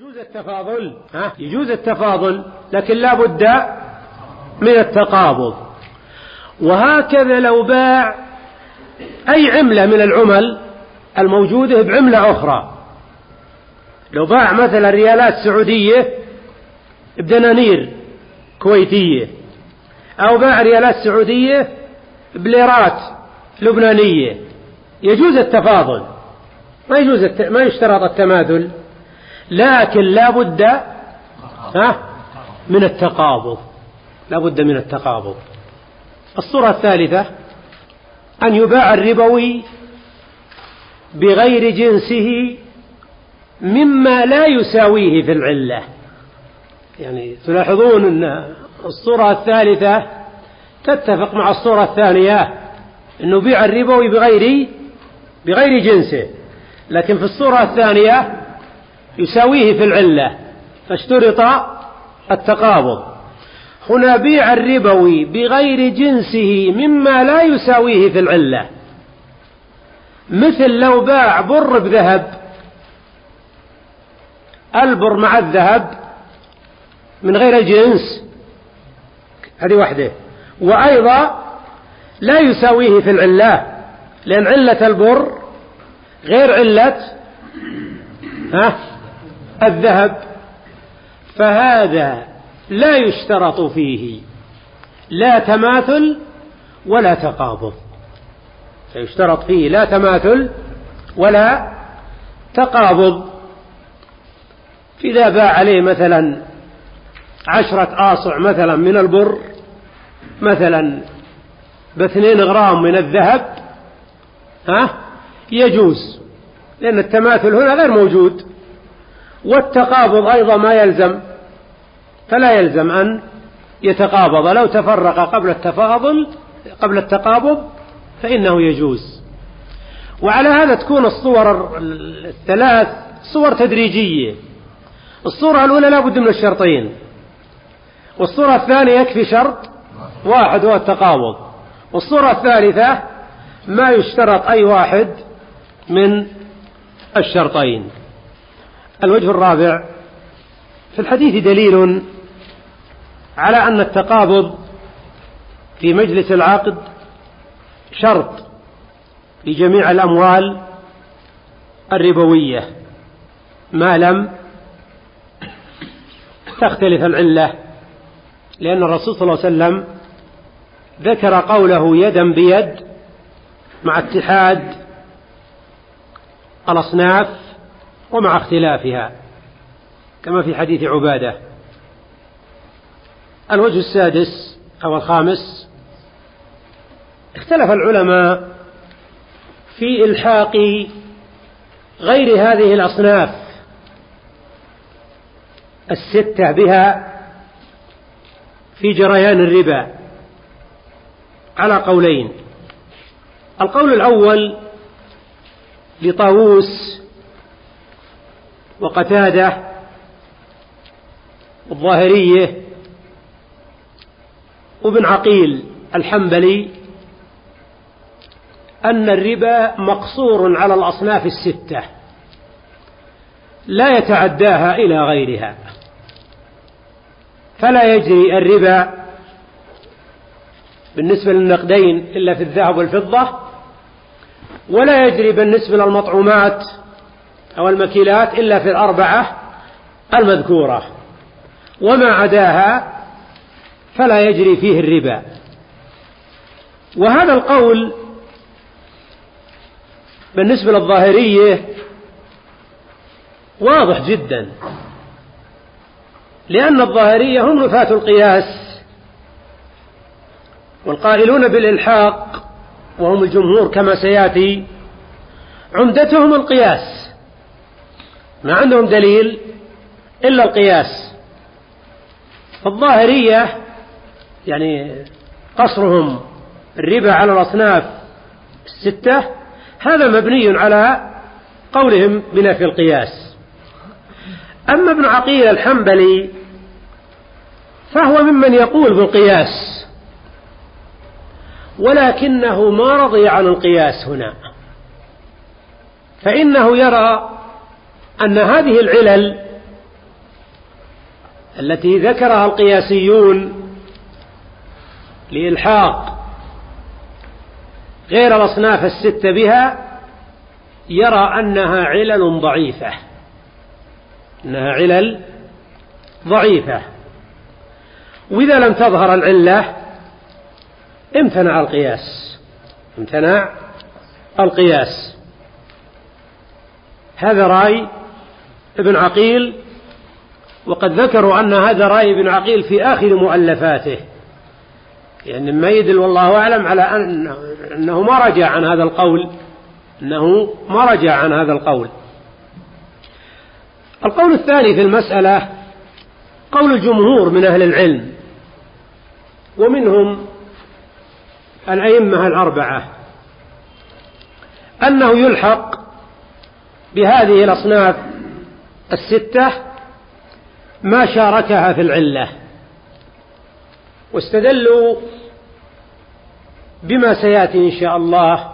يجوز التفاضل يجوز التفاضل، لكن لا بد من التقابض. وهكذا لو باع أي عملة من العمل الموجودة بعملة أخرى، لو باع مثلا ريالات سعودية بدنانير كويتية، أو باع ريالات سعودية بليرات لبنانية، يجوز التفاضل، ما يشترط التماثل، لكن لا بد من التقابض، لا بد من التقابض. الصورة الثالثة أن يباع الربوي بغير جنسه مما لا يساويه في العلة. يعني تلاحظون أن الصورة الثالثة تتفق مع الصورة الثانية، أنه بيع الربوي بغير جنسه، لكن في الصورة الثانية يساويه في العلة، فاشترط التقابض. هنا بيع الربوي بغير جنسه مما لا يساويه في العلة، مثل لو باع بر بذهب، البر مع الذهب من غير الجنس، هذه واحدة، وأيضا لا يساويه في العلة، لأن علة البر غير علة الذهب، فهذا لا يشترط فيه لا تماثل ولا تقابض، فيشترط فيه لا تماثل ولا تقابض. إذا باع عليه مثلا 10 آصع مثلا من البر مثلا ب2 غرام من الذهب، يجوز، لأن التماثل هنا غير موجود، والتقابض أيضا ما يلزم، فلا يلزم أن يتقابض. لو تفرق قبل التقابض فإنه يجوز. وعلى هذا تكون الصور الثلاث صور تدريجية. الصورة الأولى لا بد من الشرطين، والصورة الثانية يكفي شرط واحد هو التقابض، والصورة الثالثة ما يشترط أي واحد من الشرطين. الوجه الرابع: في الحديث دليل على أن التقابض في مجلس العقد شرط لجميع الأموال الربوية ما لم تختلف العلة، لأن الرسول صلى الله عليه وسلم ذكر قوله يدا بيد مع اتحاد الأصناف ومع اختلافها، كما في حديث عبادة. الوجه السادس أو الخامس: اختلف العلماء في إلحاق غير هذه الأصناف 6 بها في جريان الربا على قولين. القول الأول لطاووس وقتادة والظاهرية وابن عقيل الحنبلي أن الربا مقصور على الأصناف 6 لا يتعداها إلى غيرها، فلا يجري الربا بالنسبة للنقدين إلا في الذهب والفضة، ولا يجري بالنسبة للمطعومات أو المكيلات إلا في 4 المذكورة، وما عداها فلا يجري فيه الربا. وهذا القول بالنسبة للظاهرية واضح جدا، لأن الظاهرية هم نفاة القياس، والقائلون بالإلحاق وهم الجمهور كما سيأتي عمدتهم القياس، ما عندهم دليل إلا القياس. فالظاهرية يعني قصرهم الربا على الأصناف 6 هذا مبني على قولهم بنفي القياس. أما ابن عقيل الحنبلي فهو ممن يقول بالقياس، ولكنه ما رضي عن القياس هنا، فإنه يرى أن هذه العلل التي ذكرها القياسيون لإلحاق غير الأصناف الستة بها يرى أنها علل ضعيفة، إنها علل ضعيفة، وإذا لم تظهر العلة امتنع القياس. هذا رأي ابن عقيل، وقد ذكروا أن هذا رأي ابن عقيل في آخر مؤلفاته، يعني ما يدل والله أعلم على أنه ما رجع عن هذا القول. القول الثاني في المسألة قول الجمهور من أهل العلم، ومنهم الأئمة الأربعة، أنه يلحق بهذه الأصناف الستة ما شاركها في العلة، واستدلوا بما سيأتي إن شاء الله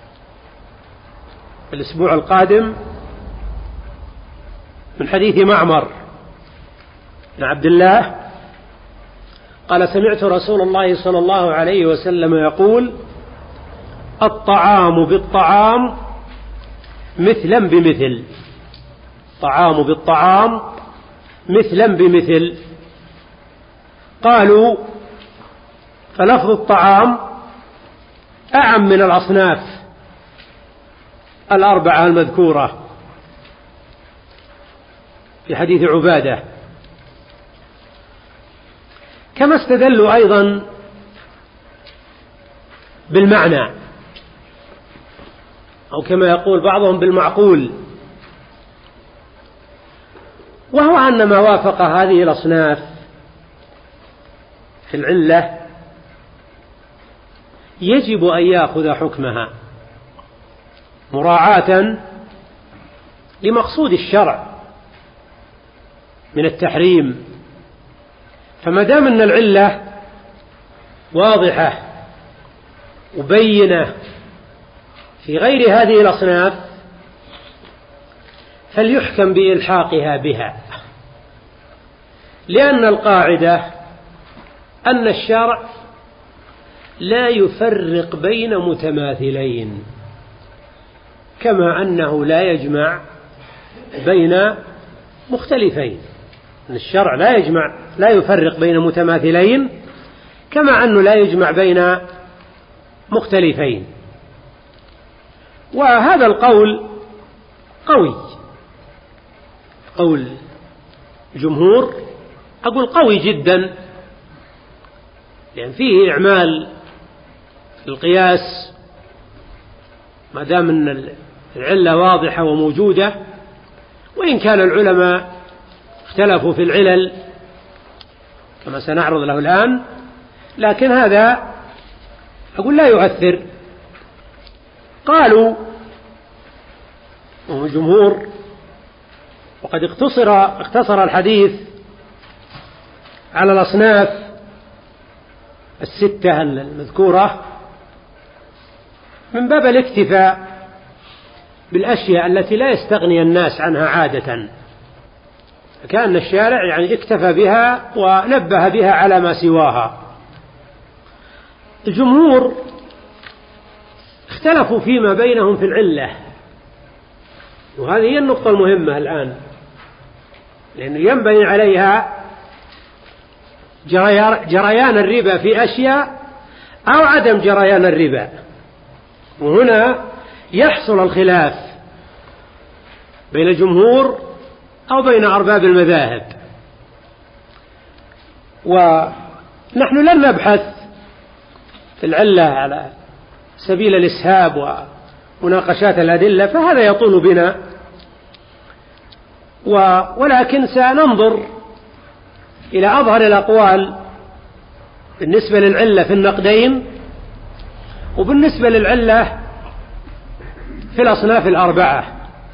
الأسبوع القادم من حديث معمر بن عبد الله قال: سمعت رسول الله صلى الله عليه وسلم يقول: الطعام بالطعام مثلا بمثل. طعام بالطعام مثلا بمثل. قالوا: فلفظ الطعام أعم من الأصناف الأربعة المذكورة في حديث عبادة. كما استدلوا أيضا بالمعنى، أو كما يقول بعضهم بالمعقول، وهو أن ما وافق هذه الأصناف في العلة يجب أن يأخذ حكمها مراعاة لمقصود الشرع من التحريم. فما دام أن العلة واضحة وبينة في غير هذه الأصناف فليحكم بإلحاقها بها، لأن القاعدة أن الشرع لا يفرق بين متماثلين، كما أنه لا يجمع بين مختلفين. الشرع لا يفرق بين متماثلين، كما أنه لا يجمع بين مختلفين. وهذا القول قوي، قول جمهور أقول قوي جدا، لأن فيه إعمال القياس ما دام أن العلة واضحة وموجودة، وإن كان العلماء اختلفوا في العلل كما سنعرض له الآن، لكن هذا أقول لا يؤثر. قالوا وهم الجمهور، وقد اقتصر الحديث على الأصناف الستة المذكورة من باب الاكتفاء بالأشياء التي لا يستغني الناس عنها عادة، كأن الشارع يعني اكتفى بها ونبه بها على ما سواها. الجمهور اختلفوا فيما بينهم في العلة، وهذه هي النقطة المهمة الآن، لأنه ينبني عليها جريان الربا في أشياء أو عدم جريان الربا، وهنا يحصل الخلاف بين الجمهور أو بين أرباب المذاهب. ونحن لن نبحث في العلة على سبيل الإسهاب ومناقشات الأدلة، فهذا يطول بنا، ولكن سننظر إلى أظهر الأقوال بالنسبة للعلة في النقدين، وبالنسبة للعلة في الأصناف الأربعة.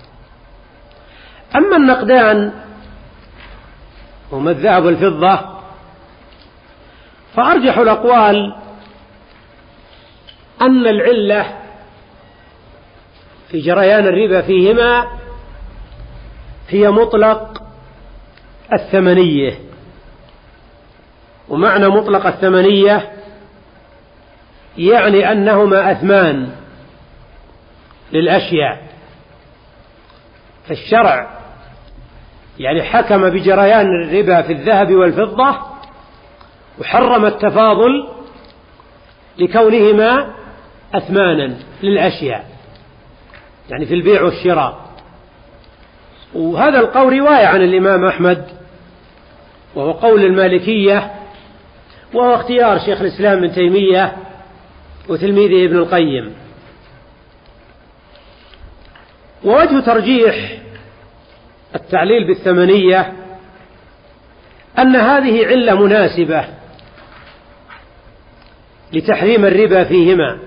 أما النقدان هما الذهب والفضة، فأرجح الأقوال أن العلة في جريان الربا فيهما هي مطلق الثمنية، ومعنى مطلق الثمنية يعني أنهما أثمان للأشياء. فالشرع يعني حكم بجريان الربا في الذهب والفضة وحرم التفاضل لكونهما أثمانا للأشياء، يعني في البيع والشراء. وهذا القول رواية عن الإمام أحمد، وهو قول المالكية، وهو اختيار شيخ الإسلام ابن تيمية وتلميذه ابن القيم. ووجه ترجيح التعليل بالثمنية أن هذه علة مناسبة لتحريم الربا فيهما،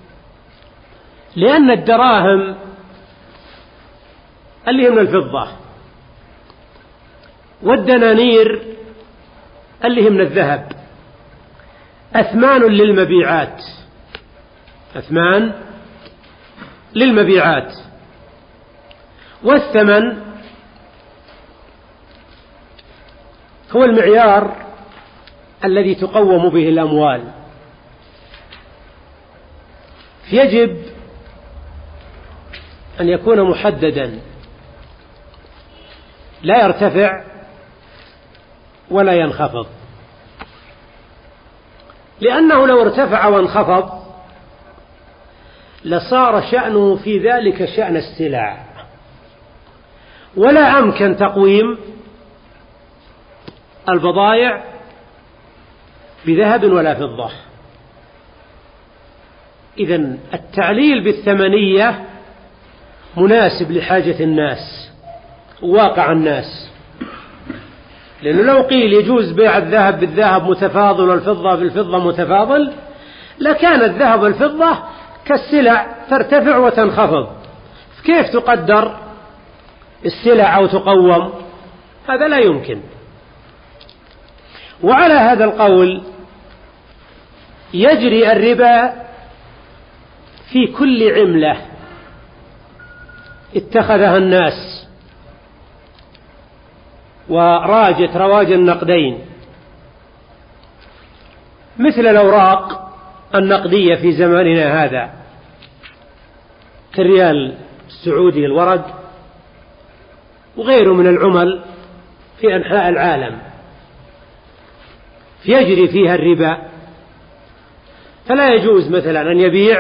لأن الدراهم اللي هي من الفضة والدنانير اللي هي من الذهب أثمان للمبيعات، أثمان للمبيعات. والثمن هو المعيار الذي تقوم به الأموال، فيجب أن يكون محددا لا يرتفع ولا ينخفض، لأنه لو ارتفع وانخفض لصار شأنه في ذلك شأن السلع، ولا أمكن تقويم البضائع بذهب ولا فضة. إذن التعليل بالثمنية مناسب لحاجة الناس وواقع الناس، لأنه لو قيل يجوز بيع الذهب بالذهب متفاضل والفضة بالفضة متفاضل لكان الذهب والفضة كالسلع ترتفع وتنخفض، كيف تقدر السلع أو تقوم؟ هذا لا يمكن. وعلى هذا القول يجري الربا في كل عملة اتخذها الناس وراجت رواج النقدين، مثل الأوراق النقدية في زماننا هذا كالريال السعودي الورق وغيره من العمل في أنحاء العالم يجري فيها الربا. فلا يجوز مثلا أن يبيع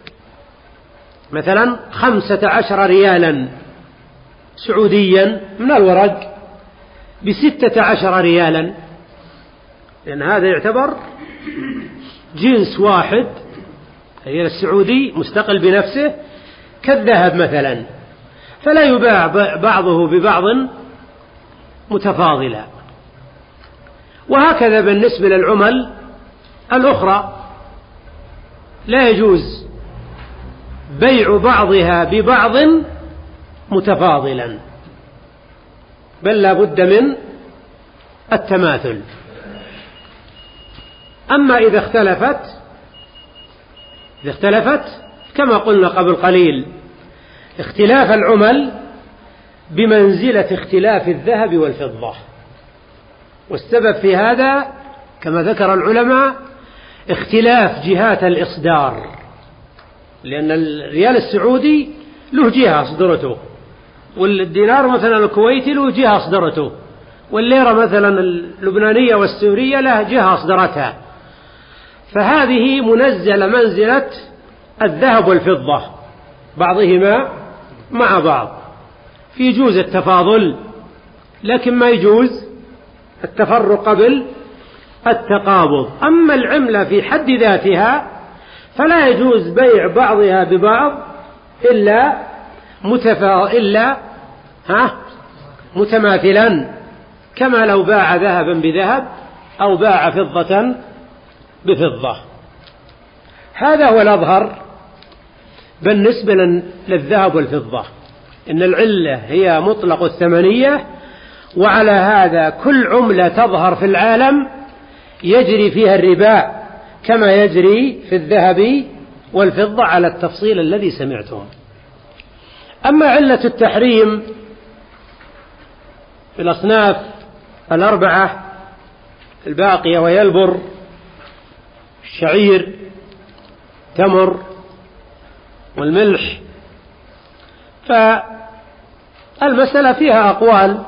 مثلا 15 ريالا سعوديا من الورق ب16 ريالا، لأن هذا يعتبر جنس واحد، الريال السعودي مستقل بنفسه كالذهب مثلا، فلا يباع بعضه ببعض متفاضلا. وهكذا بالنسبة للعمل الأخرى لا يجوز بيع بعضها ببعض متفاضلا، بل لا بد من التماثل. أما إذا اختلفت كما قلنا قبل قليل اختلاف العمل بمنزلة اختلاف الذهب والفضة، والسبب في هذا كما ذكر العلماء اختلاف جهات الإصدار، لأن الريال السعودي له جهة أصدرته، والدينار مثلا الكويتي له جهة أصدرته، والليرة مثلا اللبنانية والسورية له جهة أصدرتها، فهذه منزلة منزلة الذهب والفضة بعضهما مع بعض، في يجوز التفاضل لكن ما يجوز التفرق قبل التقابض. أما العملة في حد ذاتها فلا يجوز بيع بعضها ببعض إلا متماثلا، كما لو باع ذهبا بذهب أو باع فضة بفضة. هذا هو الأظهر بالنسبة للذهب والفضة، إن العلة هي مطلق الثمنية، وعلى هذا كل عملة تظهر في العالم يجري فيها الربا كما يجري في الذهب والفضة على التفصيل الذي سمعتم. أما علة التحريم في الأصناف الأربعة الباقية وهي البر، الشعير، تمر، والملح. فالمسألة فيها أقوال،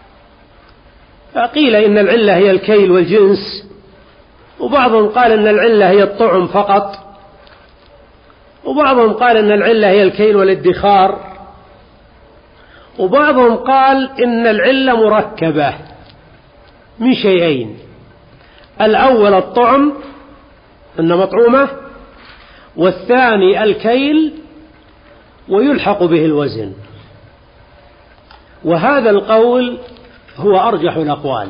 فقيل إن العلة هي الكيل والجنس، وبعضهم قال إن العلة هي الطعم فقط، وبعضهم قال إن العلة هي الكيل والادخار، وبعضهم قال إن العلة مركبة من شيئين: الأول الطعم إن مطعومة، والثاني الكيل ويلحق به الوزن. وهذا القول هو أرجح الأقوال،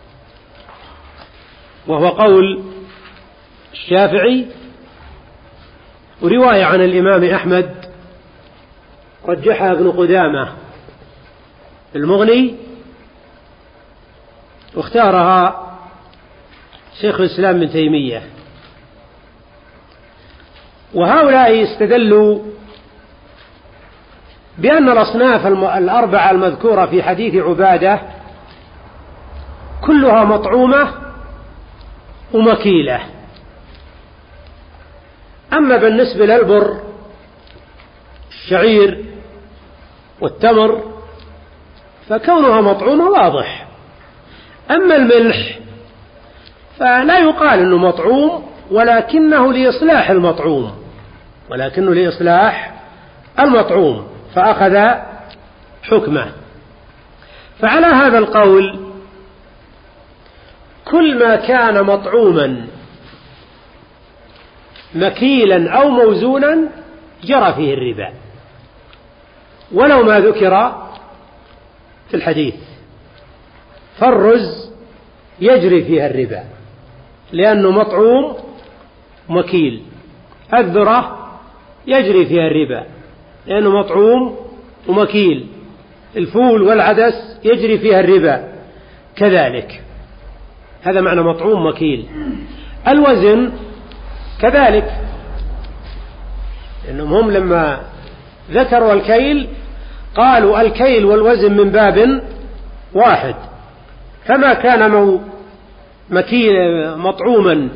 وهو قول الشافعي، ورواية عن الإمام أحمد رجحها ابن قدامة المغني، واختارها شيخ الإسلام ابن تيمية. وهؤلاء استدلوا بأن الأصناف الأربعة المذكورة في حديث عبادة كلها مطعومة ومكيلة. أما بالنسبة للبر، الشعير، والتمر فكونها مطعومة واضح. أما الملح فلا يقال أنه مطعوم، ولكنه لإصلاح المطعوم، فأخذ حكمه. فعلى هذا القول كل ما كان مطعوما مكيلا أو موزونا جرى فيه الربا، ولو ما ذكر في الحديث. فالرز يجري فيها الربا لأنه مطعوم مكيل، الذرة يجري فيها الربا لأنه مطعوم ومكيل، الفول والعدس يجري فيها الربا كذلك. هذا معنى مطعوم مكيل. الوزن كذلك، لأنهم هم لما ذكروا الكيل قالوا الكيل والوزن من باب واحد، فما كان مطعوما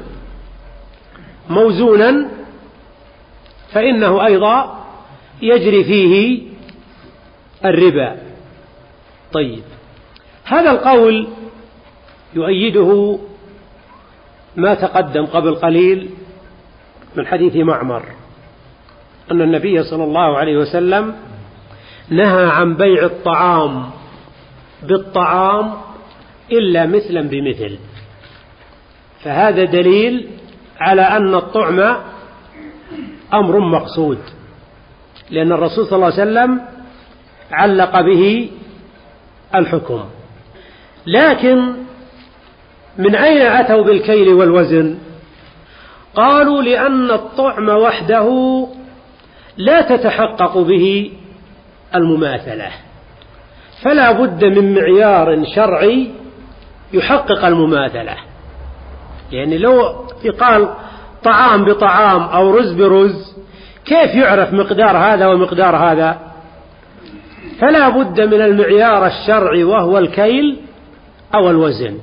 موزونا فإنه أيضا يجري فيه الربا. طيب، هذا القول يؤيده ما تقدم قبل قليل من حديث معمر أن النبي صلى الله عليه وسلم نهى عن بيع الطعام بالطعام إلا مثلا بمثل. فهذا دليل على أن الطعم أمر مقصود، لأن الرسول صلى الله عليه وسلم علق به الحكم. لكن من أين أتوا بالكيل والوزن؟ قالوا لأن الطعم وحده لا تتحقق به المماثلة، فلا بد من معيار شرعي يحقق المماثلة. يعني لو يقال طعام بطعام أو رز برز، كيف يعرف مقدار هذا ومقدار هذا؟ فلا بد من المعيار الشرعي وهو الكيل أو الوزن.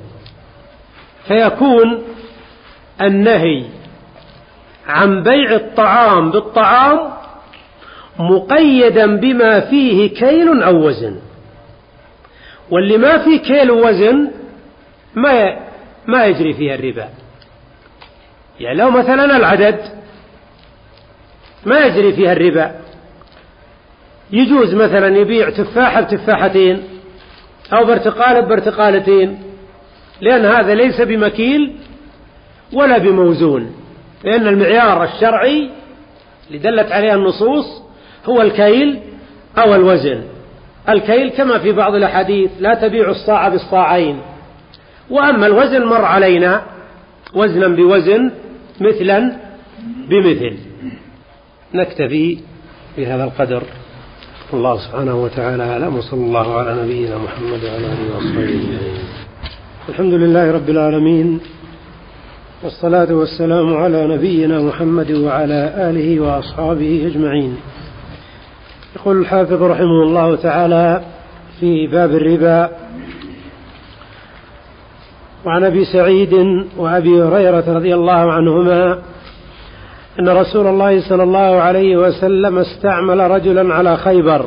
فيكون النهي عن بيع الطعام بالطعام مقيدا بما فيه كيل أو وزن، واللي ما فيه كيل ووزن ما يجري فيها الربا. يعني لو مثلا العدد ما يجري فيها الربا، يجوز مثلا يبيع تفاحة بتفاحتين أو برتقالة ببرتقالتين، لأن هذا ليس بمكيل ولا بموزون، لأن المعيار الشرعي اللي دلت عليه النصوص هو الكيل أو الوزن. الكيل كما في بعض الأحاديث لا تبيع الصاع بالصاعين، وأما الوزن مر علينا وزنا بوزن مثلا بمثل. نكتفي بهذا القدر، الله سبحانه وتعالى أعلم، وصلى الله على نبينا محمد وعلى آله وصحبه أجمعين. الحمد لله رب العالمين، والصلاة والسلام على نبينا محمد وعلى آله وأصحابه أجمعين. يقول الحافظ رحمه الله تعالى في باب الربا: وعن أبي سعيد وأبي هريرة رضي الله عنهما أن رسول الله صلى الله عليه وسلم استعمل رجلا على خيبر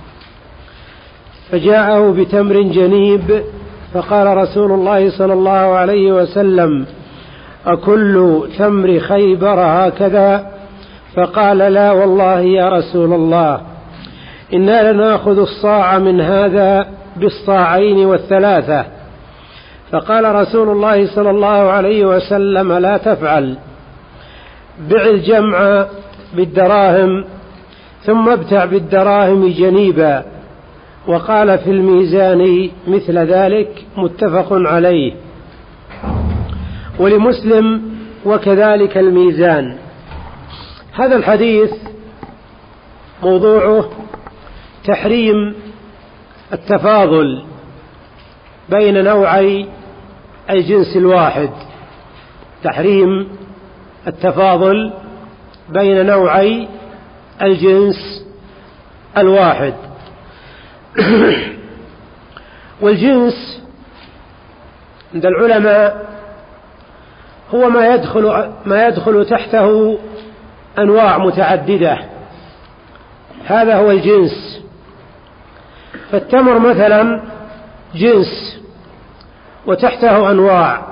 فجاءه بتمر جنيب، فقال رسول الله صلى الله عليه وسلم: أكل تمر خيبر هكذا؟ فقال: لا والله يا رسول الله، إنا لنأخذ الصاع من هذا بالصاعين والثلاثة. فقال رسول الله صلى الله عليه وسلم: لا تفعل، بع الجمع بالدراهم ثم ابتع بالدراهم جنيبا. وقال في الميزان مثل ذلك، متفق عليه. ولمسلم: وكذلك الميزان. هذا الحديث موضوعه تحريم التفاضل بين نوعي الجنس الواحد، تحريم التفاضل بين نوعي الجنس الواحد. والجنس عند العلماء هو ما يدخل تحته أنواع متعددة، هذا هو الجنس. فالتمر مثلا جنس وتحته أنواع،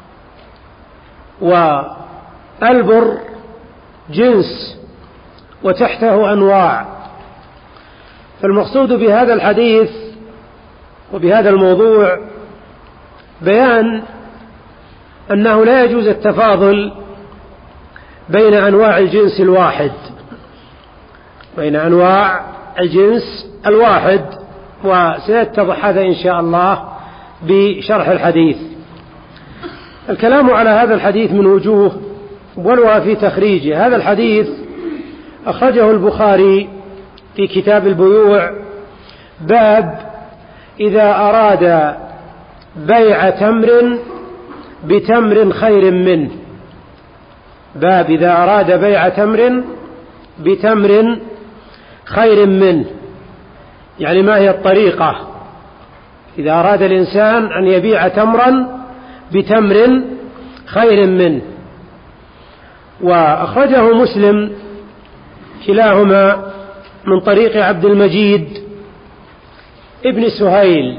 والبر جنس وتحته أنواع. فالمقصود بهذا الحديث وبهذا الموضوع بيان أنه لا يجوز التفاضل بين أنواع الجنس الواحد، بين أنواع الجنس الواحد، وسيتضح هذا إن شاء الله بشرح الحديث. الكلام على هذا الحديث من وجوه، ولها في تخريجه. هذا الحديث أخرجه البخاري في كتاب البيوع، باب إذا أراد بيع تمر بتمر خير منه، باب إذا أراد بيع تمر بتمر خير منه، يعني ما هي الطريقة إذا أراد الإنسان أن يبيع تمرا بتمر خير منه. وأخرجه مسلم كلاهما من طريق عبد المجيد ابن سهيل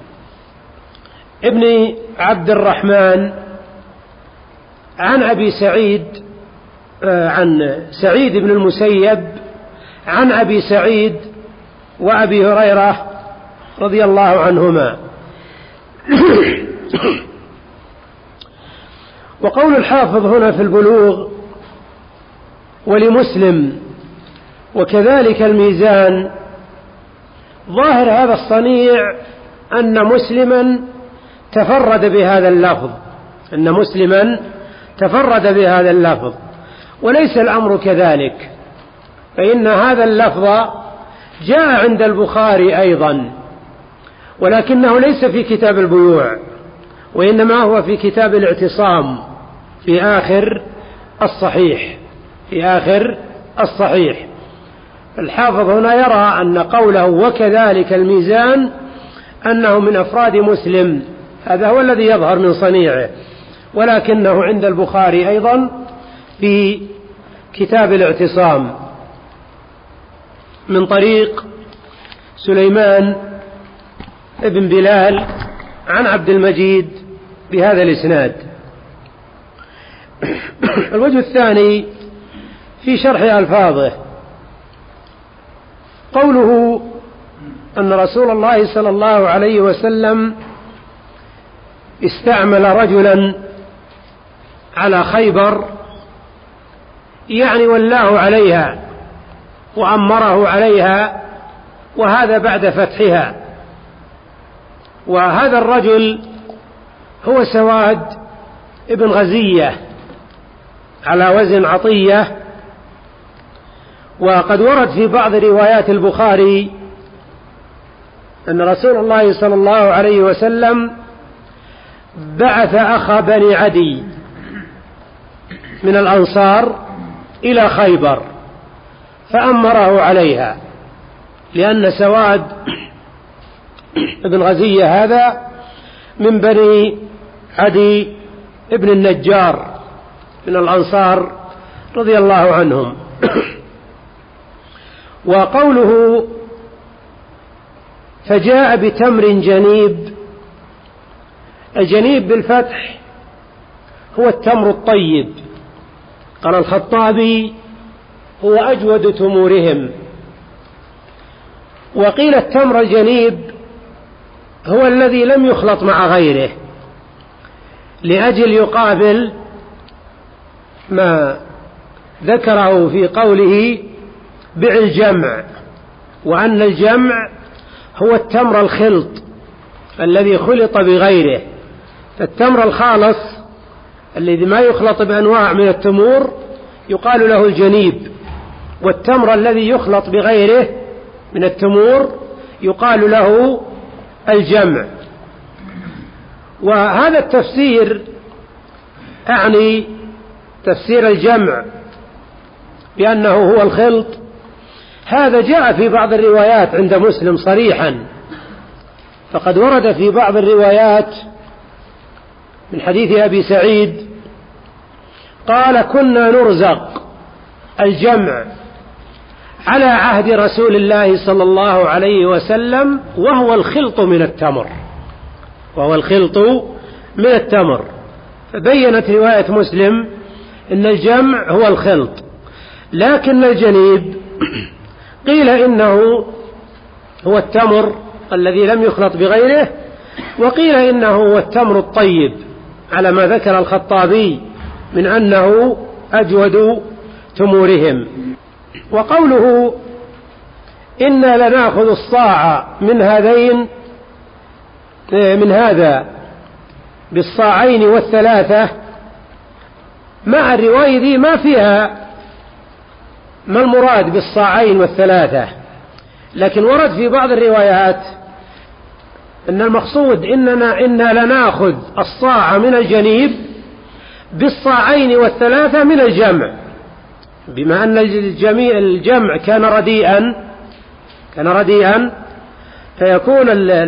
ابن عبد الرحمن عن أبي سعيد، عن سعيد بن المسيب عن أبي سعيد وأبي هريرة رضي الله عنهما. وقول الحافظ هنا في البلوغ: ولمسلم وكذلك الميزان، ظاهر هذا الصنيع أن مسلما تفرد بهذا اللفظ، أن مسلما تفرد بهذا اللفظ، وليس الأمر كذلك، فإن هذا اللفظ جاء عند البخاري أيضا، ولكنه ليس في كتاب البيوع، وإنما هو في كتاب الاعتصام في آخر الصحيح، في آخر الصحيح. الحافظ هنا يرى أن قوله وكذلك الميزان أنه من أفراد مسلم، هذا هو الذي يظهر من صنيعه، ولكنه عند البخاري أيضا في كتاب الاعتصام من طريق سليمان ابن بلال عن عبد المجيد بهذا الإسناد. الوجه الثاني في شرح ألفاظه، قوله أن رسول الله صلى الله عليه وسلم استعمل رجلا على خيبر، يعني ولاه عليها وأمره عليها، وهذا بعد فتحها. وهذا الرجل هو سواد ابن غزية على وزن عطية. وقد ورد في بعض روايات البخاري أن رسول الله صلى الله عليه وسلم بعث أخا بني عدي من الأنصار إلى خيبر فأمره عليها، لأن سواد ابن غزية هذا من بني عدي ابن النجار من الأنصار رضي الله عنهم. وقوله فجاء بتمر جنيب، الجنيب بالفتح هو التمر الطيب. قال الخطابي هو أجود تمورهم. وقيل التمر الجنيب هو الذي لم يخلط مع غيره، لأجل يقابل ما ذكره في قوله بع الجمع، وأن الجمع هو التمر الخلط الذي خلط بغيره. فالتمر الخالص الذي ما يخلط بأنواع من التمور يقال له الجنيب، والتمر الذي يخلط بغيره من التمور يقال له الجمع. وهذا التفسير أعني تفسير الجمع بأنه هو الخلط، هذا جاء في بعض الروايات عند مسلم صريحا. فقد ورد في بعض الروايات من حديث أبي سعيد قال كنا نرزق الجمع على عهد رسول الله صلى الله عليه وسلم وهو الخلط من التمر، وهو الخلط من التمر. فبينت رواية مسلم إن الجمع هو الخلط، لكن الجنيب قيل إنه هو التمر الذي لم يخلط بغيره، وقيل إنه هو التمر الطيب على ما ذكر الخطابي من أنه أجود تمورهم. وقوله إنا لنأخذ الصاع من هذا بالصاعين والثلاثة، مع الرواية دي ما فيها ما المراد بالصاعين والثلاثة، لكن ورد في بعض الروايات أن المقصود إنا لنأخذ الصاع من الجنيب بالصاعين والثلاثة من الجمع، بما أن الجمع كان رديئا فيكون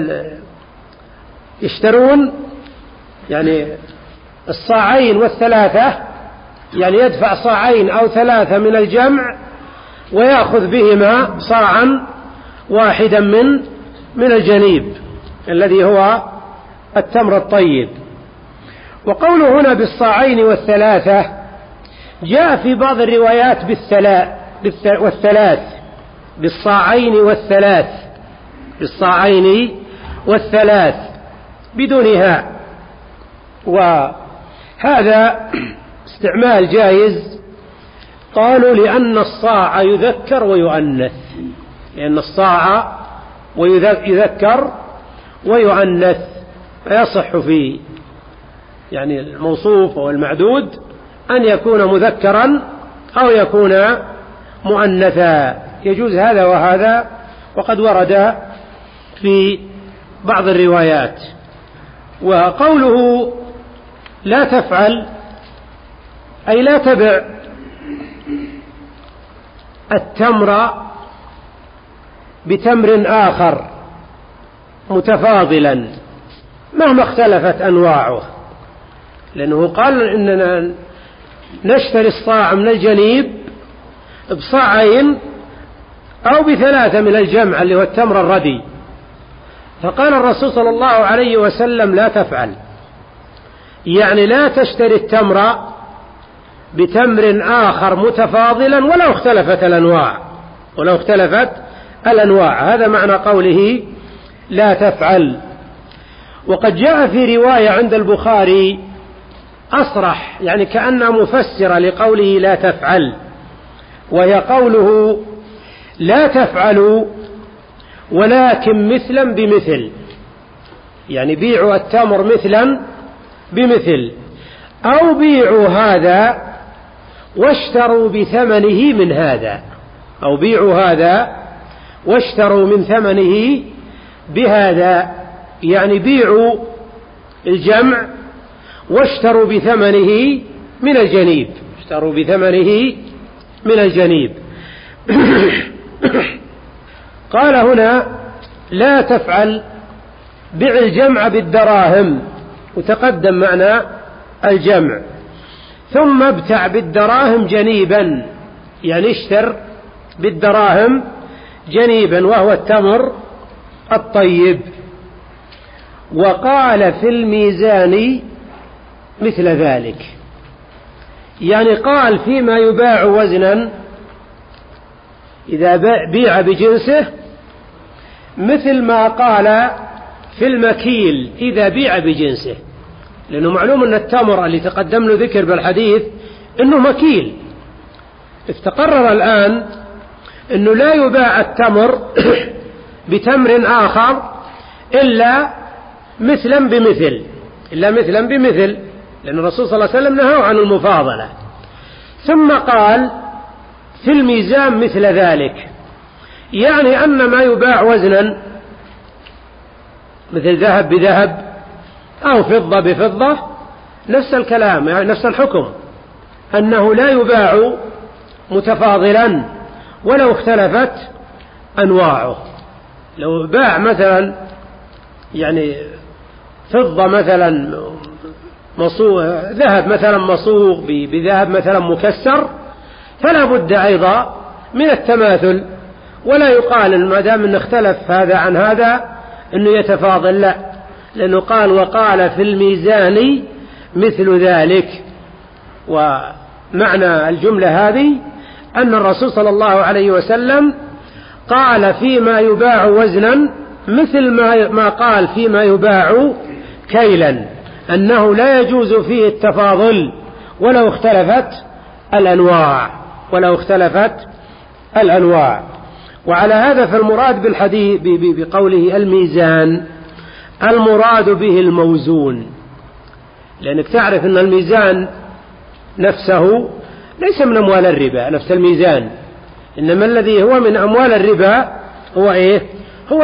يشترون يعني الصاعين والثلاثة، يعني يدفع صاعين أو ثلاثة من الجمع ويأخذ بهما صاعا واحدا من الجنيب الذي هو التمر الطيب. وقوله هنا بالصاعين والثلاثة جاء في بعض الروايات والثلاث، بالصاعين والثلاث بدون هاء. وهذا استعمال جائز، قالوا لأن الصاع يذكر ويؤنث، لأن الصاع يذكر ويؤنث، فيصح في يعني الموصوف أو المعدود أن يكون مذكرا أو يكون مؤنثا، يجوز هذا وهذا، وقد ورد في بعض الروايات. وقوله لا تفعل أي لا تبع التمر بتمر آخر متفاضلا مهما اختلفت أنواعه، لأنه قال إننا نشتري الصاع من الجنيب بصاعين أو بثلاثة من الجمع اللي هو التمر الردي. فقال الرسول صلى الله عليه وسلم لا تفعل، يعني لا تشتري التمر بتمر آخر متفاضلا ولو اختلفت الأنواع. هذا معنى قوله لا تفعل. وقد جاء في رواية عند البخاري أصرح، يعني كأنها مفسرة لقوله لا تفعل، وهي قوله لا تفعلوا ولكن مثلا بمثل، يعني بيعوا التمر مثلا بمثل، أو بيعوا هذا واشتروا بثمنه من هذا، أو بيعوا هذا واشتروا من ثمنه بهذا، يعني بيعوا الجمع واشتروا بثمنه من الجنيب، اشتروا بثمنه من الجنيب. قال هنا لا تفعل بع الجمع بالدراهم وتقدم معنا الجمع. ثم ابتع بالدراهم جنيبا، يعني اشتر بالدراهم جنيبا وهو التمر الطيب. وقال في الميزان مثل ذلك، يعني قال فيما يباع وزنا إذا بيع بجنسه مثل ما قال في المكيل إذا بيع بجنسه، لأنه معلوم أن التمر اللي تقدم له ذكر بالحديث أنه مكيل. استقرر الآن أنه لا يباع التمر بتمر آخر إلا مثلا بمثل، لأن الرسول صلى الله عليه وسلم نهى عن المفاضلة. ثم قال في الميزان مثل ذلك، يعني أن ما يباع وزنا مثل ذهب بذهب أو فضة بفضة نفس الكلام، يعني نفس الحكم، أنه لا يباع متفاضلا ولو اختلفت أنواعه. لو باع مثلا يعني فضة مثلا ذهب مثلا مصوغ بذهب مثلا مكسر، فلا بد أيضا من التماثل، ولا يقال ما دام أن اختلف هذا عن هذا أنه يتفاضل، لا، لأنه قال وقال في الميزان مثل ذلك. ومعنى الجملة هذه أن الرسول صلى الله عليه وسلم قال فيما يباع وزنا مثل ما قال فيما يباع كيلا، أنه لا يجوز فيه التفاضل ولو اختلفت الأنواع. وعلى هذا فالمراد بالحديث بقوله الميزان المراد به الموزون، لأنك تعرف أن الميزان نفسه ليس من أموال الربا نفس الميزان، إنما الذي هو من أموال الربا هو إيه؟ هو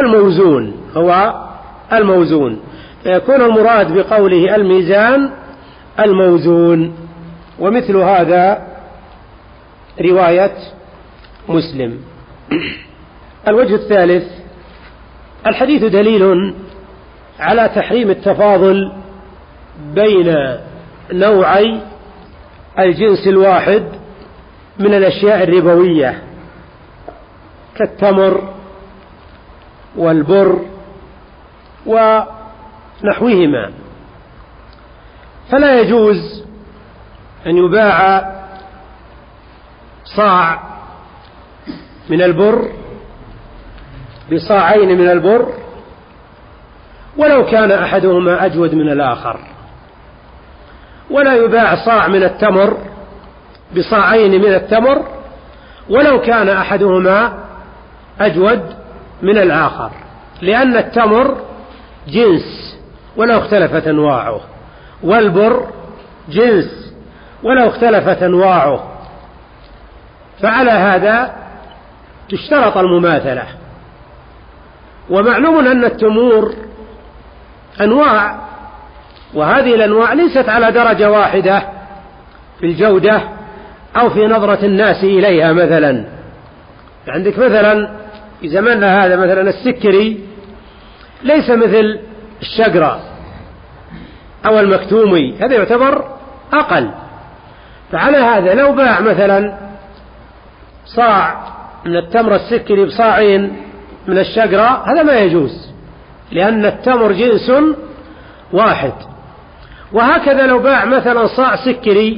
الموزون. فيكون المراد بقوله الميزان الموزون. ومثل هذا رواية مسلم. الوجه الثالث: الحديث دليل على تحريم التفاضل بين نوعي الجنس الواحد من الأشياء الربوية كالتمر والبر ونحوهما، فلا يجوز أن يباع صاع من البر بصاعين من البر ولو كان أحدهما أجود من الآخر، ولا يباع صاع من التمر بصاعين من التمر ولو كان أحدهما أجود من الآخر، لأن التمر جنس ولو اختلفت أنواعه، والبر جنس ولو اختلفت أنواعه، فعلى هذا تشترط المماثلة. ومعلوم أن التمور أنواع، وهذه الأنواع ليست على درجة واحدة في الجودة أو في نظرة الناس إليها. مثلا عندك مثلا في زماننا هذا مثلا السكري ليس مثل الشقرة أو المكتومي، هذا يعتبر أقل. فعلى هذا لو باع مثلا صاع من التمر السكري بصاعين من الشقرة هذا ما يجوز، لأن التمر جنس واحد. وهكذا لو باع مثلا صاع سكري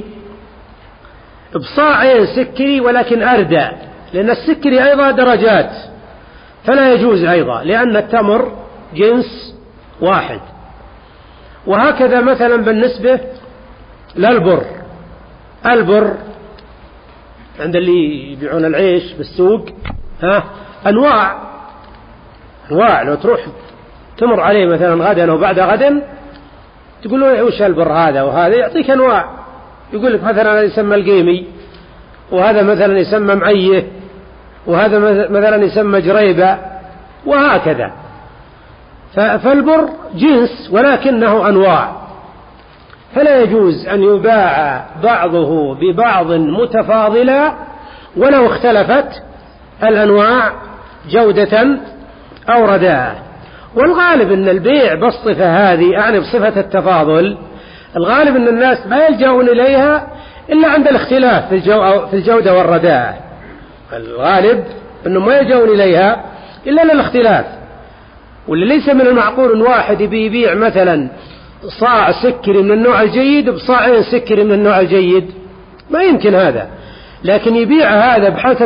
بصاعين سكري ولكن أردى، لأن السكري أيضا درجات، فلا يجوز أيضا لأن التمر جنس واحد. وهكذا مثلا بالنسبة للبر، البر عند اللي يبيعون العيش بالسوق أنواع. لو تروح تمر عليه مثلا غدا أو بعد غد تقول له وش البر هذا وهذا، يعطيك أنواع. يقول لك مثلا يسمى القيمي، وهذا مثلا يسمى معيه، وهذا مثلا يسمى جريبة، وهكذا. فالبر جنس ولكنه أنواع، فلا يجوز أن يباع بعضه ببعض متفاضلا ولو اختلفت الأنواع جودة أو رداء. والغالب أن البيع بالصفة هذه، يعني بصفة التفاضل، الغالب أن الناس ما يلجأون إليها إلا عند الاختلاف في الجودة والرداءة. الغالب أنهم ما يلجأون إليها إلا للاختلاف. واللي ليس من المعقول أن واحد يبيع مثلا صاع سكري من النوع الجيد بصاعين سكري من النوع الجيد، ما يمكن هذا. لكن يبيع هذا بحالة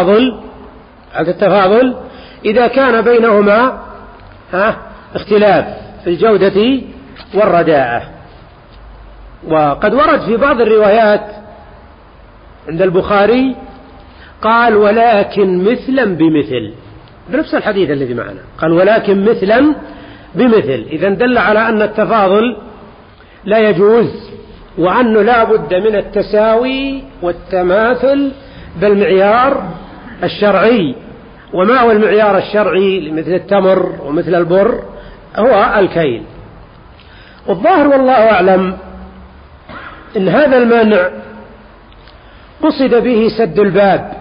التفاضل إذا كان بينهما اختلاف في الجودة والرداءة. وقد ورد في بعض الروايات عند البخاري قال ولكن مثلا بمثل، بنفس الحديث الذي معنا قال ولكن مثلا بمثل. إذن دل على أن التفاضل لا يجوز، وأنه لا بد من التساوي والتماثل بالمعيار الشرعي. وما هو المعيار الشرعي مثل التمر ومثل البر؟ هو الكيل. والظاهر والله أعلم إن هذا المنع قصد به سد الباب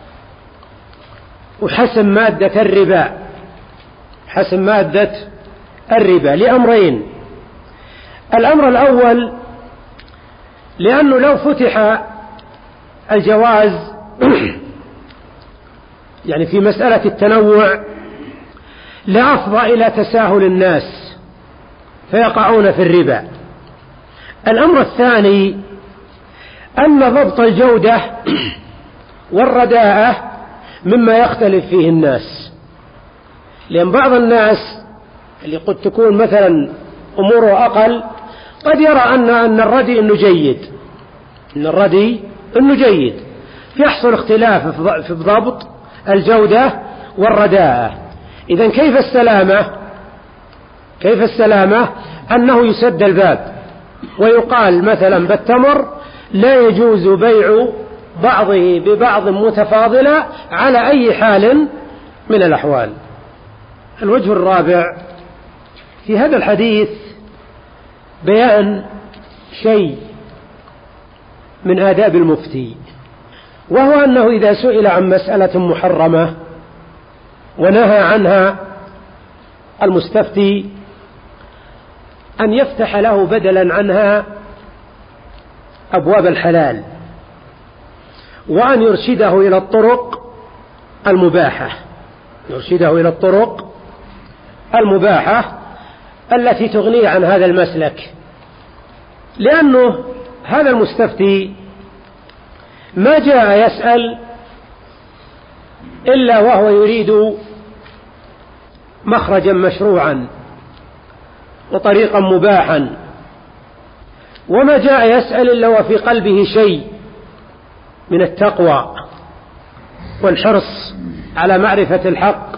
وحسم مادة الربا لأمرين. الأمر الأول لأنه لو فتح الجواز يعني في مسألة التنوع لأفضى إلى تساهل الناس فيقعون في الربا. الأمر الثاني أن ضبط الجودة والرداءة مما يختلف فيه الناس، لأن بعض الناس اللي قد تكون مثلا أموره أقل قد يرى أن الردي أنه جيد، فيحصل اختلاف في ضبط الجودة والرداءة. إذن كيف السلامة أنه يسد الباب ويقال مثلا بالتمر لا يجوز بيع بعضه ببعض متفاضلة على أي حال من الأحوال. الوجه الرابع في هذا الحديث بيان شيء من آداب المفتي، وهو أنه إذا سئل عن مسألة محرمة ونهى عنها المستفتي أن يفتح له بدلا عنها أبواب الحلال، وأن يرشده إلى الطرق المباحة التي تغنيه عن هذا المسلك. لأنه هذا المستفتي ما جاء يسأل إلا وهو يريد مخرجا مشروعا وطريقا مباحا، وما جاء يسأل إلا وفي قلبه شيء من التقوى والحرص على معرفة الحق.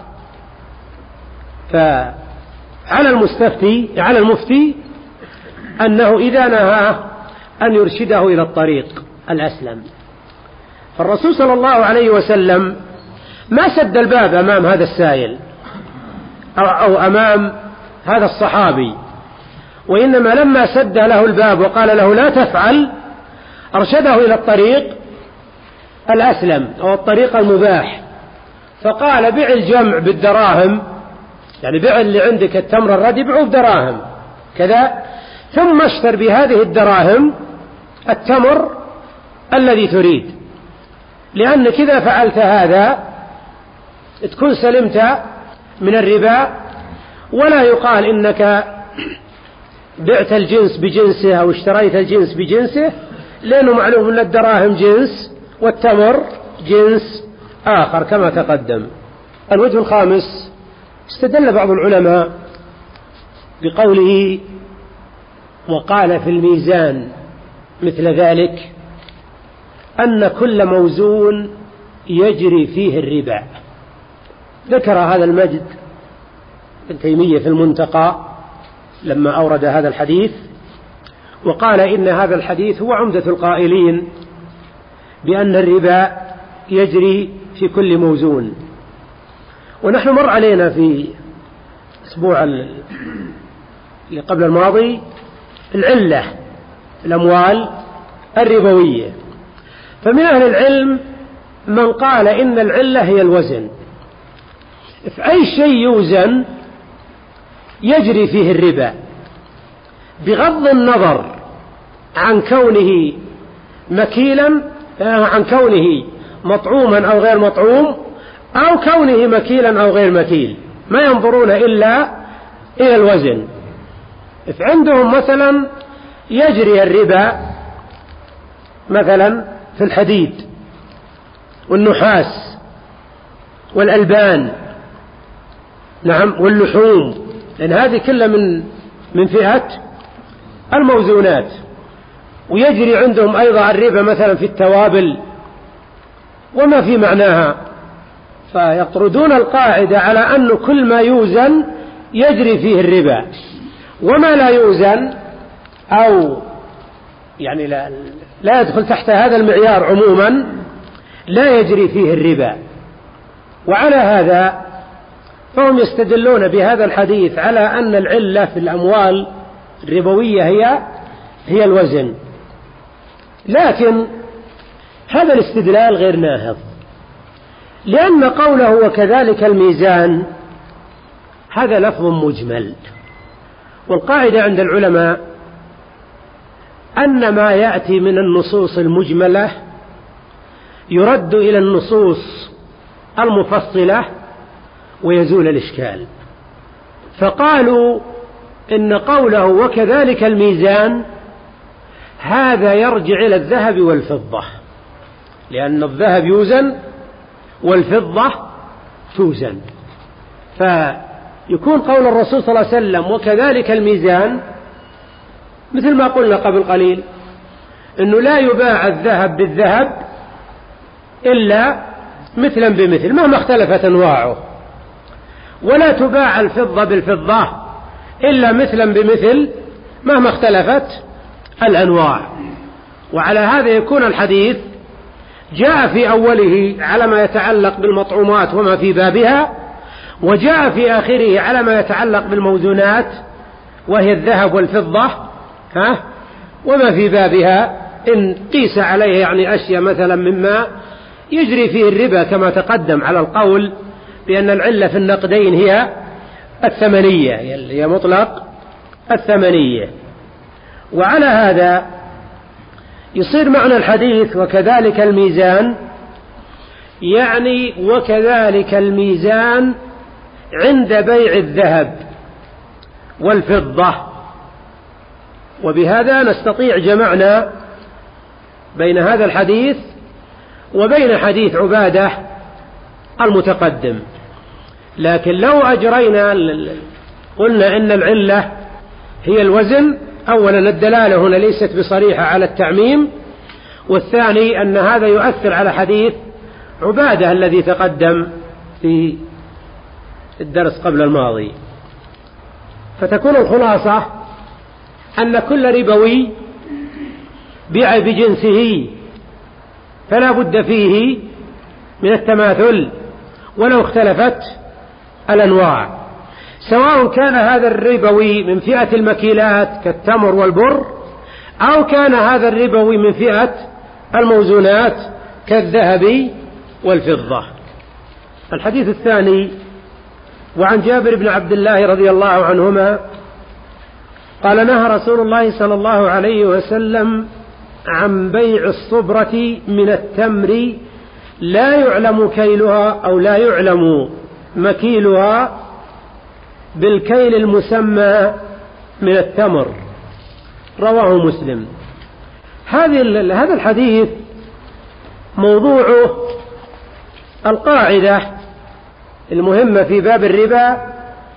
فعلى المفتي أنه إذا نهى أن يرشده إلى الطريق الأسلم. فالرسول صلى الله عليه وسلم ما سد الباب أمام هذا السائل أو أمام هذا الصحابي، وإنما لما سد له الباب وقال له لا تفعل أرشده إلى الطريق الأسلم أو الطريق المباح، فقال بيع الجمع بالدراهم، يعني بيع اللي عندك التمر الردي بيعه بدراهم كذا، ثم اشتر بهذه الدراهم التمر الذي تريد، لأنك إذا فعلت هذا تكون سلمت من الربا، ولا يقال إنك بعت الجنس بجنسه أو اشتريت الجنس بجنسه، لأنه معلوم أن الدراهم جنس والتمر جنس آخر كما تقدم. الوجه الخامس استدل بعض العلماء بقوله وقال في الميزان مثل ذلك أن كل موزون يجري فيه الربا. ذكر هذا المجد ابن تيمية في المنتقى لما أورد هذا الحديث، وقال إن هذا الحديث هو عمدة القائلين بأن الربا يجري في كل موزون. ونحن مر علينا في الأسبوع اللي قبل الماضي العلة الأموال الربوية، فمن أهل العلم من قال إن العلة هي الوزن. في أي شيء يوزن يجري فيه الربا، بغض النظر عن كونه مكيلا، عن كونه مطعوما أو غير مطعوم، أو كونه مكيلا أو غير مكيل، ما ينظرون إلا إلى الوزن. عندهم مثلا يجري الربا مثلا في الحديد والنحاس والألبان، نعم، واللحوم، لأن هذه كلها من فئة الموزونات. ويجري عندهم أيضا الربا مثلا في التوابل وما في معناها، فيطردون القاعدة على أن كل ما يوزن يجري فيه الربا، وما لا يوزن أو يعني لا يدخل تحت هذا المعيار عموما لا يجري فيه الربا. وعلى هذا فهم يستدلون بهذا الحديث على أن العلة في الأموال الربوية هي الوزن. لكن هذا الاستدلال غير ناهض، لأن قوله وكذلك الميزان هذا لفظ مجمل، والقاعدة عند العلماء أن ما يأتي من النصوص المجملة يرد إلى النصوص المفصلة ويزول الإشكال. فقالوا إن قوله وكذلك الميزان هذا يرجع إلى الذهب والفضة، لأن الذهب يوزن والفضة توزن، فيكون قول الرسول صلى الله عليه وسلم وكذلك الميزان مثل ما قلنا قبل قليل، أنه لا يباع الذهب بالذهب إلا مثلا بمثل مهما اختلفت أنواعه، ولا تباع الفضة بالفضة إلا مثلا بمثل مهما اختلفت الأنواع. وعلى هذا يكون الحديث جاء في أوله على ما يتعلق بالمطعومات وما في بابها، وجاء في آخره على ما يتعلق بالموزونات وهي الذهب والفضة وما في بابها إن قيس عليه يعني أشياء مثلا مما يجري فيه الربا، كما تقدم على القول بأن العلة في النقدين هي الثمنية، هي مطلق الثمنية. وعلى هذا يصير معنى الحديث وكذلك الميزان يعني وكذلك الميزان عند بيع الذهب والفضة. وبهذا نستطيع جمعنا بين هذا الحديث وبين حديث عبادة المتقدم. لكن لو أجرينا قلنا إن العلة هي الوزن، أولا الدلالة هنا ليست بصريحة على التعميم، والثاني أن هذا يؤثر على حديث عبادة الذي تقدم في الدرس قبل الماضي. فتكون الخلاصة أن كل ربوي بيع بجنسه فلا بد فيه من التماثل ولو اختلفت الأنواع، سواء كان هذا الربوي من فئة المكيلات كالتمر والبر، أو كان هذا الربوي من فئة الموزونات كالذهب والفضة. الحديث الثاني وعن جابر بن عبد الله رضي الله عنهما قال نهى رسول الله صلى الله عليه وسلم عن بيع الصبرة من التمر لا يعلم كيلها أو لا يعلم مكيلها بالكيل المسمى من التمر، رواه مسلم. هذا الحديث موضوعه القاعدة المهمة في باب الربا،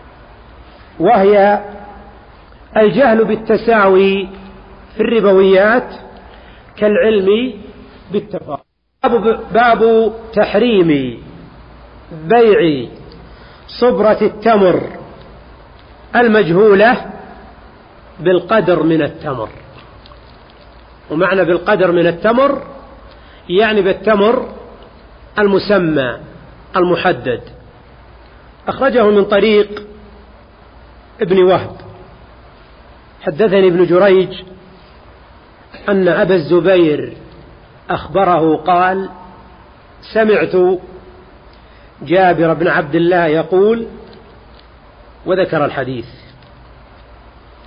وهي الجهل بالتساوي في الربويات كالعلم بالتفاضل. باب تحريم بيع صبرة التمر المجهولة بالقدر من التمر. ومعنى بالقدر من التمر يعني بالتمر المسمى المحدد. أخرجه من طريق ابن وهب. حدثني ابن جريج أن أبا الزبير أخبره قال سمعت جابر بن عبد الله يقول، وذكر الحديث.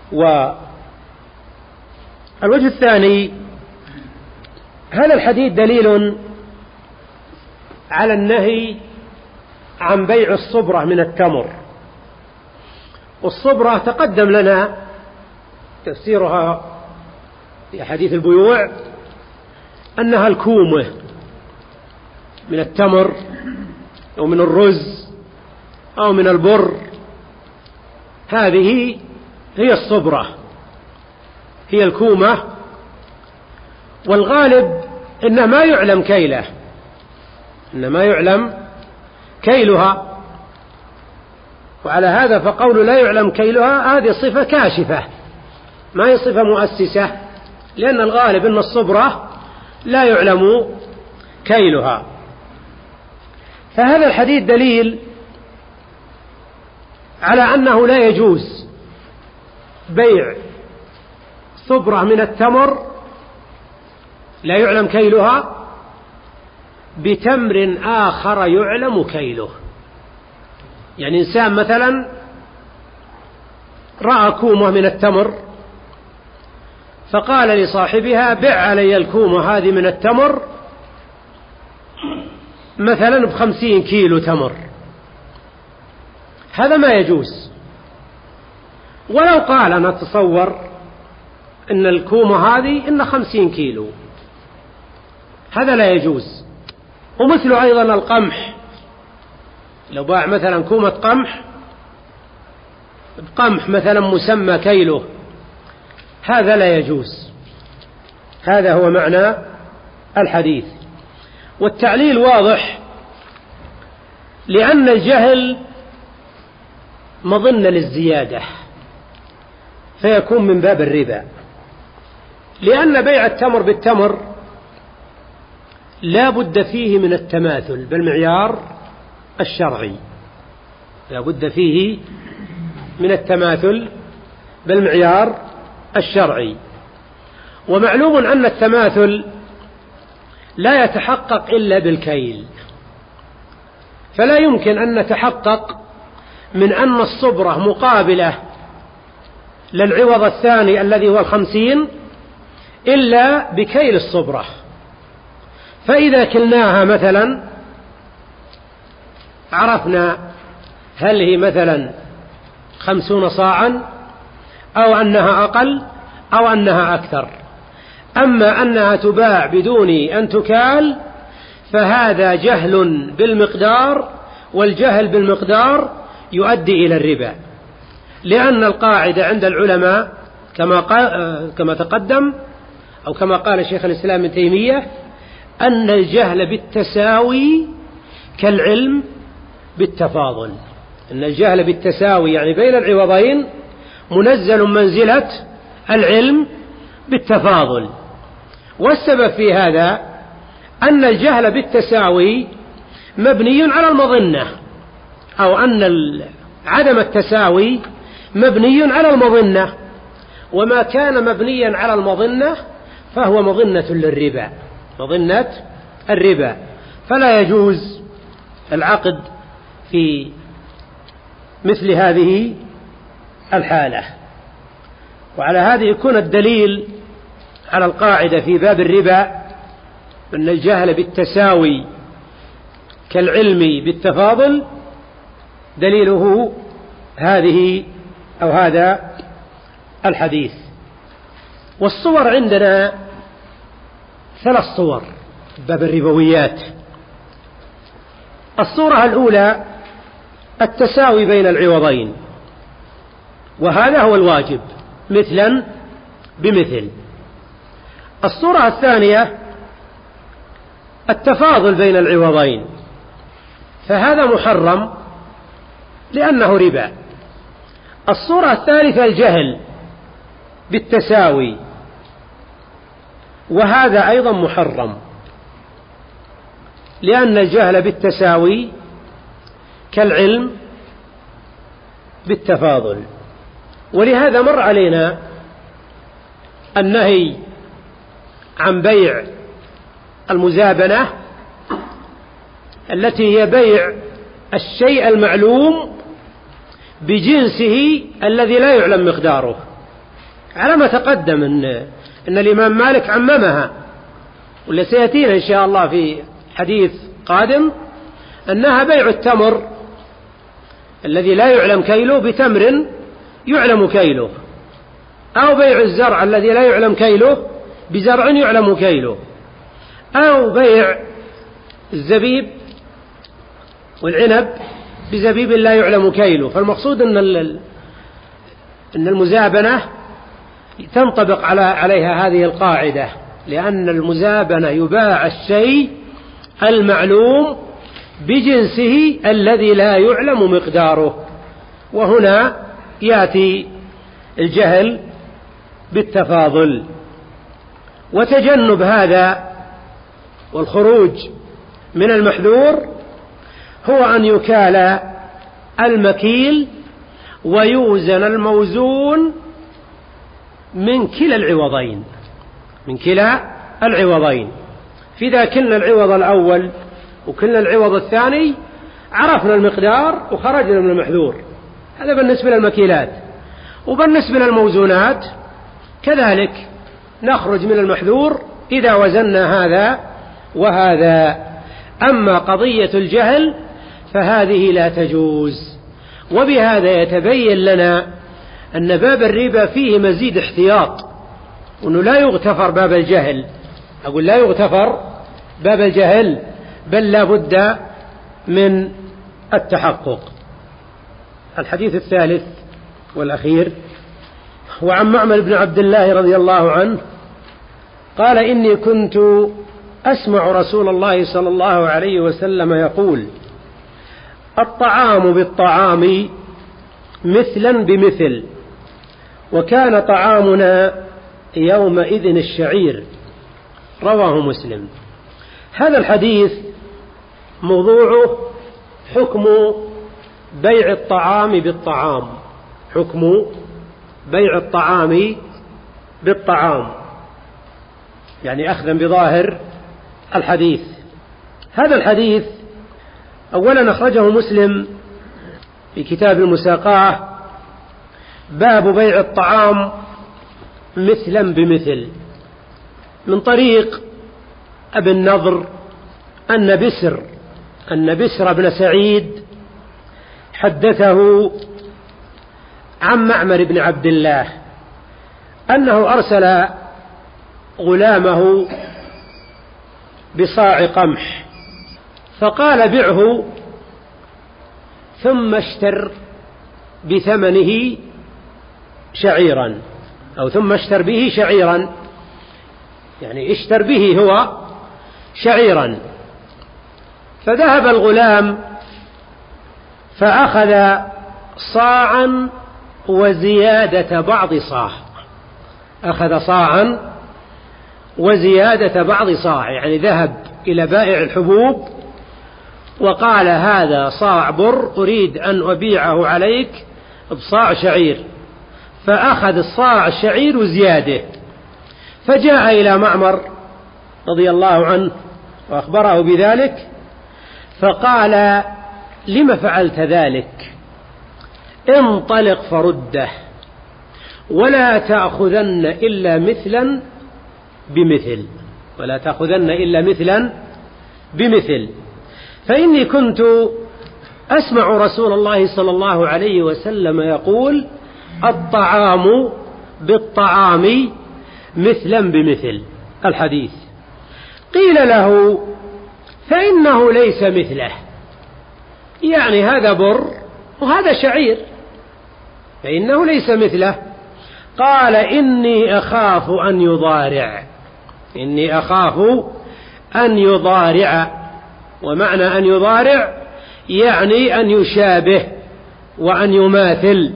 والوجه الثاني: هذا الحديث دليل على النهي عن بيع الصبرة من التمر. والصبرة تقدم لنا تفسيرها في حديث البيوع أنها الكومة من التمر أو من الرز أو من البر، هذه هي الصبرة، هي الكومة. والغالب إنه ما يعلم كيله، إنما يعلم كيلها، وعلى هذا فقول لا يعلم كيلها هذه صفة كاشفة، ما هي صفة مؤسسة، لأن الغالب أن الصبرة لا يعلم كيلها. فهذا الحديث دليل على أنه لا يجوز بيع صبرة من التمر لا يعلم كيلها بتمر آخر يعلم كيله. يعني إنسان مثلا رأى كومة من التمر فقال لصاحبها: بع علي الكومة هذه من التمر مثلا ب50 كيلو تمر. هذا ما يجوز. ولو قال: أنا أتصور أن الكومة هذه إن 50 كيلو، هذا لا يجوز. ومثل أيضا القمح، لو باع مثلا كومة قمح مثلا مسمى كيلو، هذا لا يجوز. هذا هو معنى الحديث. والتعليل واضح، لأن الجهل مظنة للزيادة فيكون من باب الربا، لأن بيع التمر بالتمر لا بد فيه من التماثل بالمعيار الشرعي، لا بد فيه من التماثل بالمعيار الشرعي. ومعلوم أن التماثل لا يتحقق إلا بالكيل، فلا يمكن أن نتحقق من أن الصبرة مقابلة للعوض الثاني الذي هو 50 إلا بكيل الصبرة. فإذا كلناها مثلا عرفنا هل هي مثلا 50 صاعا أو أنها أقل أو أنها أكثر. أما أنها تباع بدون أن تكال فهذا جهل بالمقدار، والجهل بالمقدار يؤدي إلى الربا، لأن القاعدة عند العلماء كما تقدم أو كما قال شيخ الإسلام ابن تيمية أن الجهل بالتساوي كالعلم بالتفاضل. أن الجهل بالتساوي يعني بين العوضين منزل منزلة العلم بالتفاضل. والسبب في هذا أن الجهل بالتساوي مبني على المظنة، أو أن عدم التساوي مبني على المظنة، وما كان مبنيا على المظنة فهو مظنة للربا، مظنة الربا. فلا يجوز العقد في مثل هذه الحالة. وعلى هذه يكون الدليل على القاعدة في باب الربا أن الجهل بالتساوي كالعلم بالتفاضل، دليله هذه أو هذا الحديث. والصور عندنا 3 صور باب الربويات. الصورة الأولى التساوي بين العوضين، وهذا هو الواجب مثلا بمثل. الصورة الثانية التفاضل بين العوضين، فهذا محرم لأنه ربا. الصورة الثالثة الجهل بالتساوي، وهذا أيضا محرم لأن الجهل بالتساوي كالعلم بالتفاضل. ولهذا مر علينا النهي عن بيع المزابنة التي هي بيع الشيء المعلوم بجنسه الذي لا يعلم مقداره. على ما تقدم أن الإمام مالك عممها، واللي سيأتينا إن شاء الله في حديث قادم أنها بيع التمر الذي لا يعلم كيله بتمر يعلم كيله، أو بيع الزرع الذي لا يعلم كيله بزرع يعلم كيله، أو بيع الزبيب والعنب بزبيب لا يعلم كيله. فالمقصود أن المزابنة تنطبق عليها هذه القاعدة، لأن المزابنة يباع الشيء المعلوم بجنسه الذي لا يعلم مقداره، وهنا يأتي الجهل بالتفاضل. وتجنب هذا والخروج من المحذور هو أن يكال المكيل ويوزن الموزون من كلا العوضين، فإذا كلنا العوض الأول وكلنا العوض الثاني عرفنا المقدار وخرجنا من المحذور. هذا بالنسبة للمكيلات. وبالنسبة للموزونات كذلك نخرج من المحذور إذا وزننا هذا وهذا. أما قضية الجهل فهذه لا تجوز. وبهذا يتبين لنا أن باب الربا فيه مزيد احتياط، وأنه لا يغتفر باب الجهل. أقول لا يغتفر باب الجهل، بل لا بد من التحقق. الحديث الثالث والأخير وعن معمر بن عبد الله رضي الله عنه قال: إني كنت أسمع رسول الله صلى الله عليه وسلم يقول: الطعام بالطعام مثلا بمثل، وكان طعامنا يومئذ الشعير. رواه مسلم. هذا الحديث موضوعه حكم بيع الطعام بالطعام، حكم بيع الطعام بالطعام، يعني أخذا بظاهر الحديث. هذا الحديث أولا أخرجه مسلم في كتاب المساقاة، باب بيع الطعام مثلا بمثل، من طريق أبي النضر أن بسر بن سعيد حدثه عن معمر بن عبد الله أنه أرسل غلامه بصاع قمح، فقال: بعه ثم اشتر بثمنه شعيرا، أو ثم اشتر به شعيرا، يعني اشتر به هو شعيرا. فذهب الغلام فأخذ صاعا وزيادة بعض صاع، أخذ صاعا وزيادة بعض صاع، يعني ذهب إلى بائع الحبوب وقال: هذا صاع بر أريد أن أبيعه عليك بصاع شعير، فأخذ الصاع الشعير وزياده. فجاء إلى معمر رضي الله عنه وأخبره بذلك، فقال: لم فعلت ذلك؟ انطلق فرده، ولا تأخذن إلا مثلا بمثل، ولا تأخذن إلا مثلا بمثل، فإني كنت أسمع رسول الله صلى الله عليه وسلم يقول: الطعام بالطعام مثلا بمثل. الحديث. قيل له: فإنه ليس مثله، يعني هذا بر وهذا شعير، فإنه ليس مثله. قال: إني أخاف أن يضارع، ومعنى أن يضارع يعني أن يشابه وأن يماثل،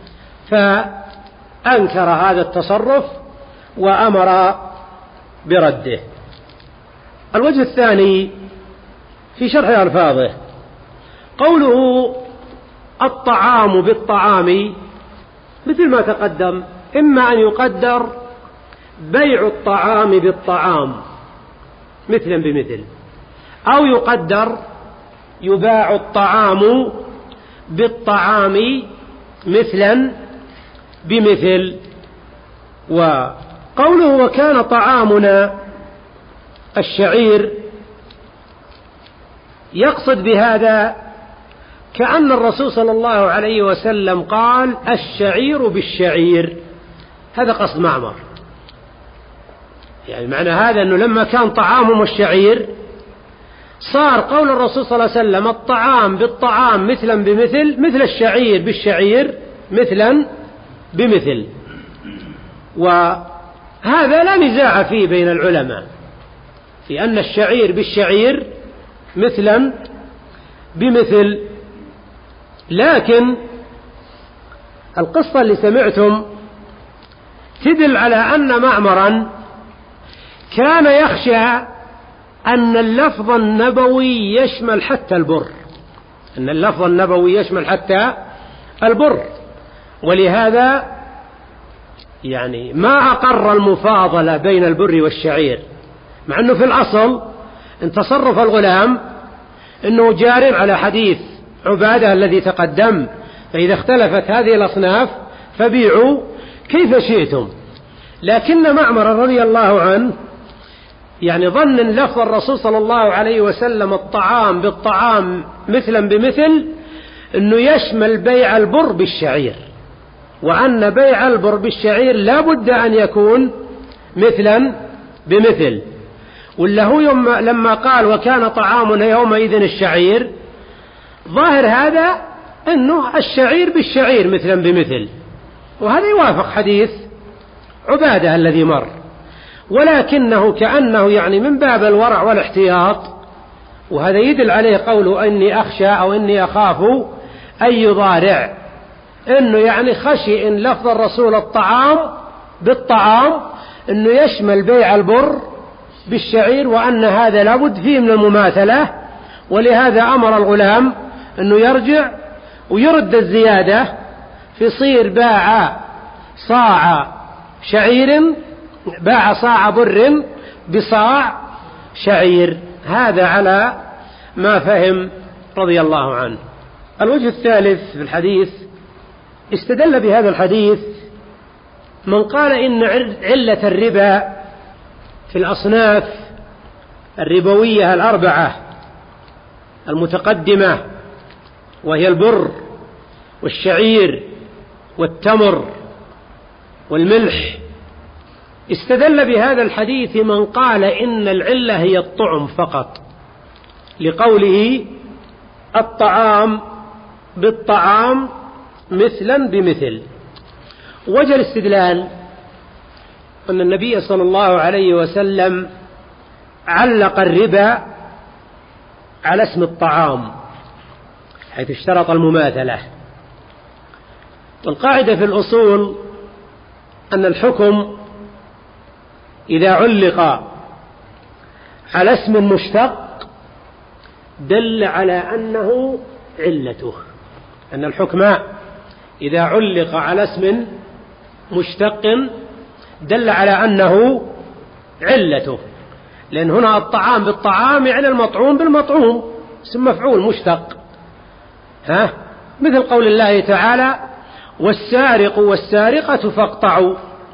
فأنكر هذا التصرف وأمر برده. الوجه الثاني في شرح ألفاظه قوله: الطعام بالطعام، مثل ما تقدم، إما أن يقدر بيع الطعام بالطعام مثلا بمثل، أو يقدر يباع الطعام بالطعام مثلا بمثل. وقوله وكان طعامنا الشعير يقصد بهذا كأن الرسول صلى الله عليه وسلم قال الشعير بالشعير، هذا قصد معمر. يعني معنى هذا أنه لما كان طعامهم الشعير صار قول الرسول صلى الله عليه وسلم الطعام بالطعام مثلا بمثل، مثل الشعير بالشعير مثلا بمثل. وهذا لا نزاع فيه بين العلماء في أن الشعير بالشعير مثلا بمثل. لكن القصة اللي سمعتم تدل على أن معمرا كان يخشى أن اللفظ النبوي يشمل حتى البر، أن اللفظ النبوي يشمل حتى البر، ولهذا يعني ما أقر المفاضلة بين البر والشعير، مع أنه في الأصل إن تصرف الغلام أنه جار على حديث عبادة الذي تقدم، فإذا اختلفت هذه الأصناف فبيعوا كيف شئتم. لكن معمر رضي الله عنه يعني ظن أن لفظ الرسول صلى الله عليه وسلم الطعام بالطعام مثلا بمثل أنه يشمل بيع البر بالشعير، وأن بيع البر بالشعير لا بد أن يكون مثلا بمثل. ولا هو لما قال وكان طعامنا يومئذ الشعير، ظاهر هذا أنه الشعير بالشعير مثلا بمثل، وهذا يوافق حديث عبادة الذي مر، ولكنه كأنه يعني من باب الورع والاحتياط، وهذا يدل عليه قوله إني أخشى أو إني أخاف أن يضارع، إنه يعني خشي إن لفظ الرسول الطعام بالطعام إنه يشمل بيع البر بالشعير، وأن هذا لابد فيه من المماثلة، ولهذا أمر الغلام إنه يرجع ويرد الزيادة، فيصير باع صاع شعير، باع صاع بر بصاع شعير. هذا على ما فهم رضي الله عنه. الوجه الثالث في الحديث، استدل بهذا الحديث من قال إن علة الربا في الأصناف الربوية الأربعة المتقدمة، وهي البر والشعير والتمر والملح، استدل بهذا الحديث من قال إن العلة هي الطعم فقط، لقوله الطعام بالطعام مثلا بمثل. وجه الاستدلال أن النبي صلى الله عليه وسلم علق الربا على اسم الطعام حيث اشترط المماثلة. والقاعدة في الأصول أن الحكم إذا علق على اسم مشتق دل على أنه علته، أن الحكم إذا علق على اسم مشتق دل على أنه علته، لأن هنا الطعام بالطعام يعني المطعوم بالمطعوم، اسم مفعول مشتق. مثل قول الله تعالى والسارق والسارقة فاقطعوا،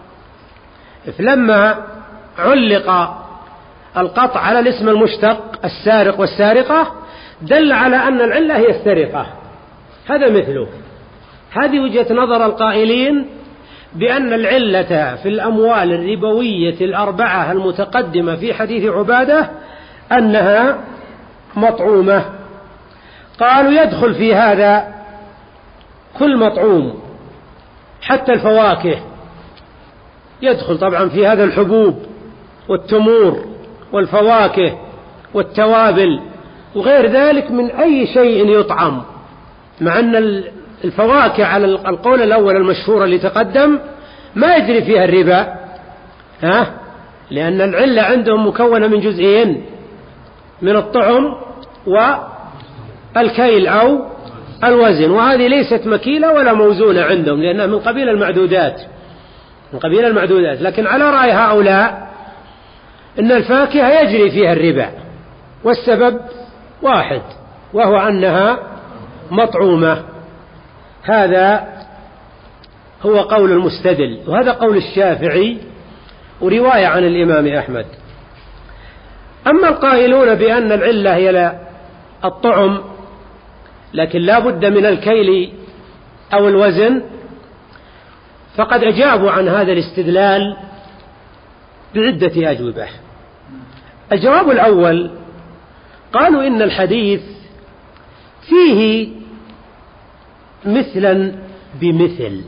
فلما علق القطع على الاسم المشتق السارق والسارقة دل على أن العلة هي السرقة، هذا مثله. هذه وجهة نظر القائلين بأن العلة في الأموال الربوية الأربعة المتقدمة في حديث عبادة أنها مطعومة. قالوا يدخل في هذا كل مطعوم حتى الفواكه، يدخل طبعا في هذا الحبوب والتمور والفواكه والتوابل وغير ذلك من أي شيء يطعم، مع أن الفواكه على القول الأول المشهور اللي تقدم ما يجري فيها الربا، لأن العلة عندهم مكونة من جزئين، من الطعم والكيل أو الوزن، وهذه ليست مكيلة ولا موزونة عندهم لأنها من قبيل المعدودات، من قبيل المعدودات. لكن على رأي هؤلاء إن الفاكهة يجري فيها الربا، والسبب واحد وهو أنها مطعومة. هذا هو قول المستدل، وهذا قول الشافعي ورواية عن الإمام أحمد. أما القائلون بأن العلة هي الطعم لكن لا بد من الكيل أو الوزن، فقد أجابوا عن هذا الاستدلال بعدة أجوبة. الجواب الأول قالوا إن الحديث فيه مثلا بمثل،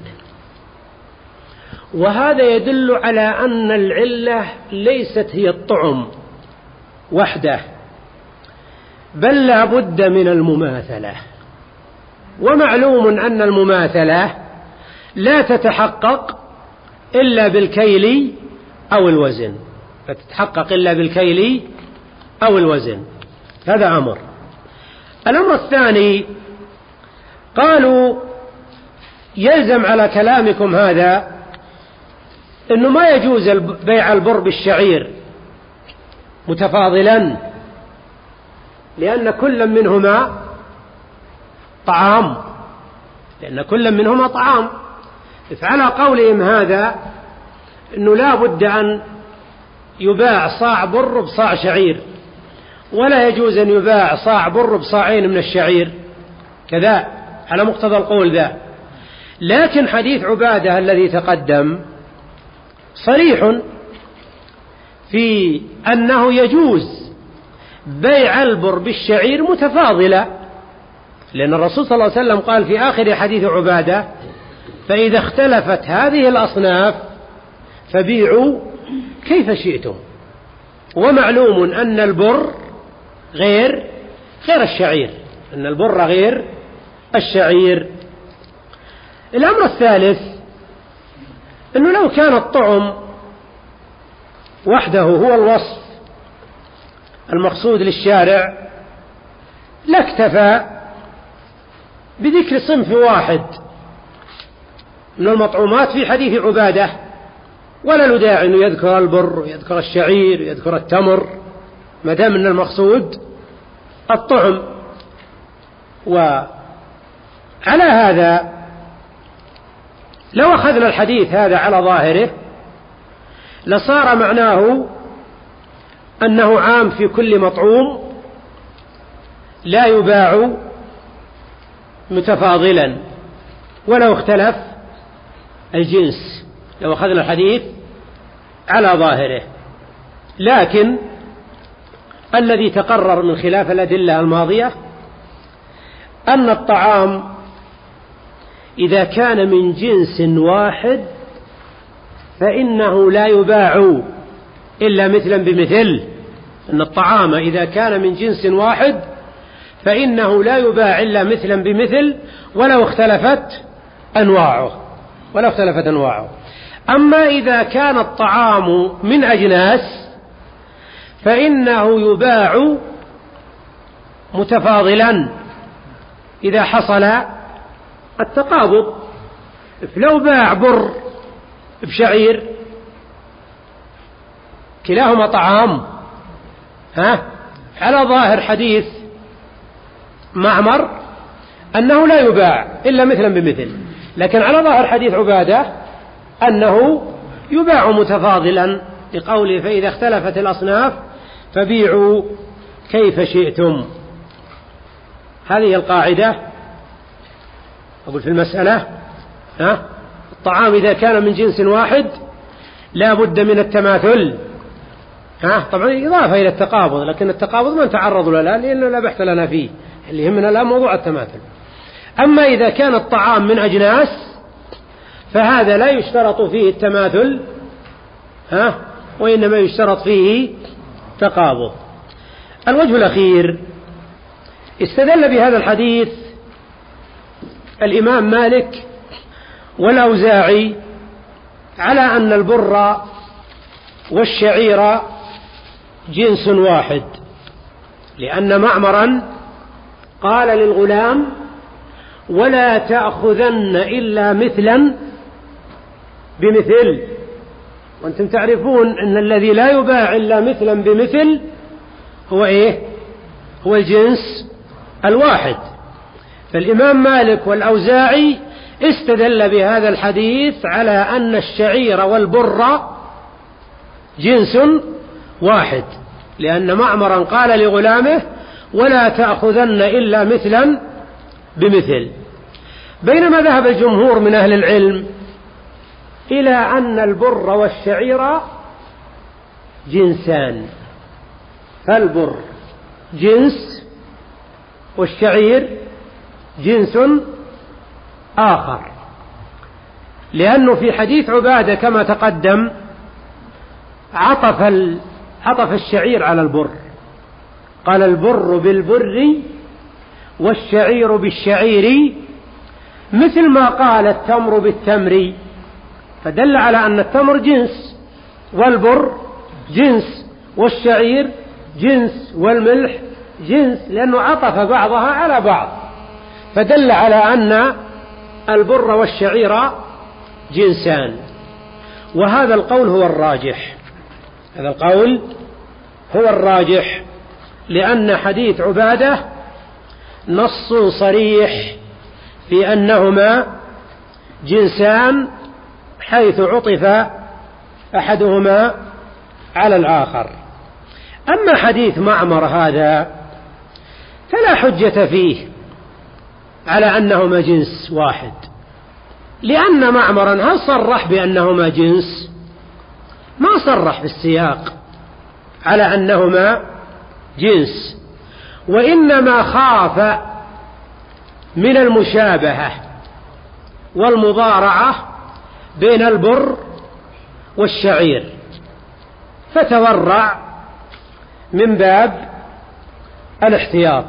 وهذا يدل على أن العلة ليست هي الطعم وحده، بل لا بد من المماثلة. ومعلوم أن المماثلة لا تتحقق إلا بالكيل أو الوزن، لا تتحقق إلا بالكيل أو الوزن. هذا أمر. الأمر الثاني قالوا يلزم على كلامكم هذا أنه ما يجوز بيع البر بالشعير متفاضلا، لأن كل منهما طعام، فعلى قولهم هذا أنه لا بد أن يباع صاع بر بصاع شعير، ولا يجوز أن يباع صاع بر بصاعين من الشعير كذا على مقتضى القول ذا. لكن حديث عبادة الذي تقدم صريح في أنه يجوز بيع البر بالشعير متفاضلة، لأن الرسول صلى الله عليه وسلم قال في آخر حديث عبادة: فإذا اختلفت هذه الأصناف فبيعوا كيف شئتم. ومعلوم أن البر غير الشعير، أن البر غير الشعير. الأمر الثالث أنه لو كان الطعم وحده هو الوصف المقصود للشارع لاكتفى بذكر صنف واحد من المطعومات في حديث عبادة، ولا له داعي أنه يذكر البر ويذكر الشعير ويذكر التمر ما دام أن المقصود الطعم. وعلى هذا لو أخذنا الحديث هذا على ظاهره لصار معناه أنه عام في كل مطعوم لا يباع متفاضلا ولو اختلف الجنس، لو أخذنا الحديث على ظاهره. لكن الذي تقرر من خلاف الأدلة الماضية أن الطعام إذا كان من جنس واحد فإنه لا يباع إلا مثلا بمثل، أن الطعام إذا كان من جنس واحد فإنه لا يباع إلا مثلا بمثل ولو اختلفت أنواعه. أما إذا كان الطعام من أجناس فإنه يباع متفاضلا إذا حصل التقابض. لو باع بر بشعير كلاهما طعام على ظاهر حديث معمر أنه لا يباع إلا مثلا بمثل، لكن على ظاهر حديث عبادة أنه يباع متفاضلا لقوله: فإذا اختلفت الأصناف فبيعوا كيف شئتم. هذه القاعدة أقول في المسألة. الطعام إذا كان من جنس واحد لا بد من التماثل، طبعا إضافة إلى التقابض، لكن التقابض ما نتعرض له الآن لأنه لا بحث لنا فيه، اللي يهمنا الآن موضوع التماثل. أما إذا كان الطعام من أجناس فهذا لا يشترط فيه التماثل، وإنما يشترط فيه تقابض. الوجه الأخير استدل بهذا الحديث الإمام مالك والأوزاعي على أن البر والشعير جنس واحد، لأن معمرا قال للغلام: ولا تأخذن إلا مثلا بمثل. وأنتم تعرفون أن الذي لا يباع إلا مثلا بمثل هو هو الجنس الواحد. فالإمام مالك والأوزاعي استدل بهذا الحديث على أن الشعير والبر جنس واحد، لأن معمرا قال لغلامه: ولا تأخذن إلا مثلا بمثل. بينما ذهب الجمهور من أهل العلم إلى أن البر والشعير جنسان، فالبر جنس والشعير جنس آخر، لأنه في حديث عبادة كما تقدم عطف الشعير على البر، قال: البر بالبر والشعير بالشعير، مثل ما قال التمر بالتمر، فدل على أن التمر جنس والبر جنس والشعير جنس والملح جنس، لأنه عطف بعضها على بعض، فدل على أن البر والشعير جنسان. وهذا القول هو الراجح، هذا القول هو الراجح، لأن حديث عبادة نص صريح في أنهما جنسان، حيث عطف أحدهما على الآخر. أما حديث معمر هذا فلا حجة فيه على أنهما جنس واحد، لأن معمرا هل صرح بأنهما جنس؟ ما صرح في السياق على أنهما جنس، وإنما خاف من المشابهة والمضارعة بين البر والشعير، فتورع من باب الاحتياط.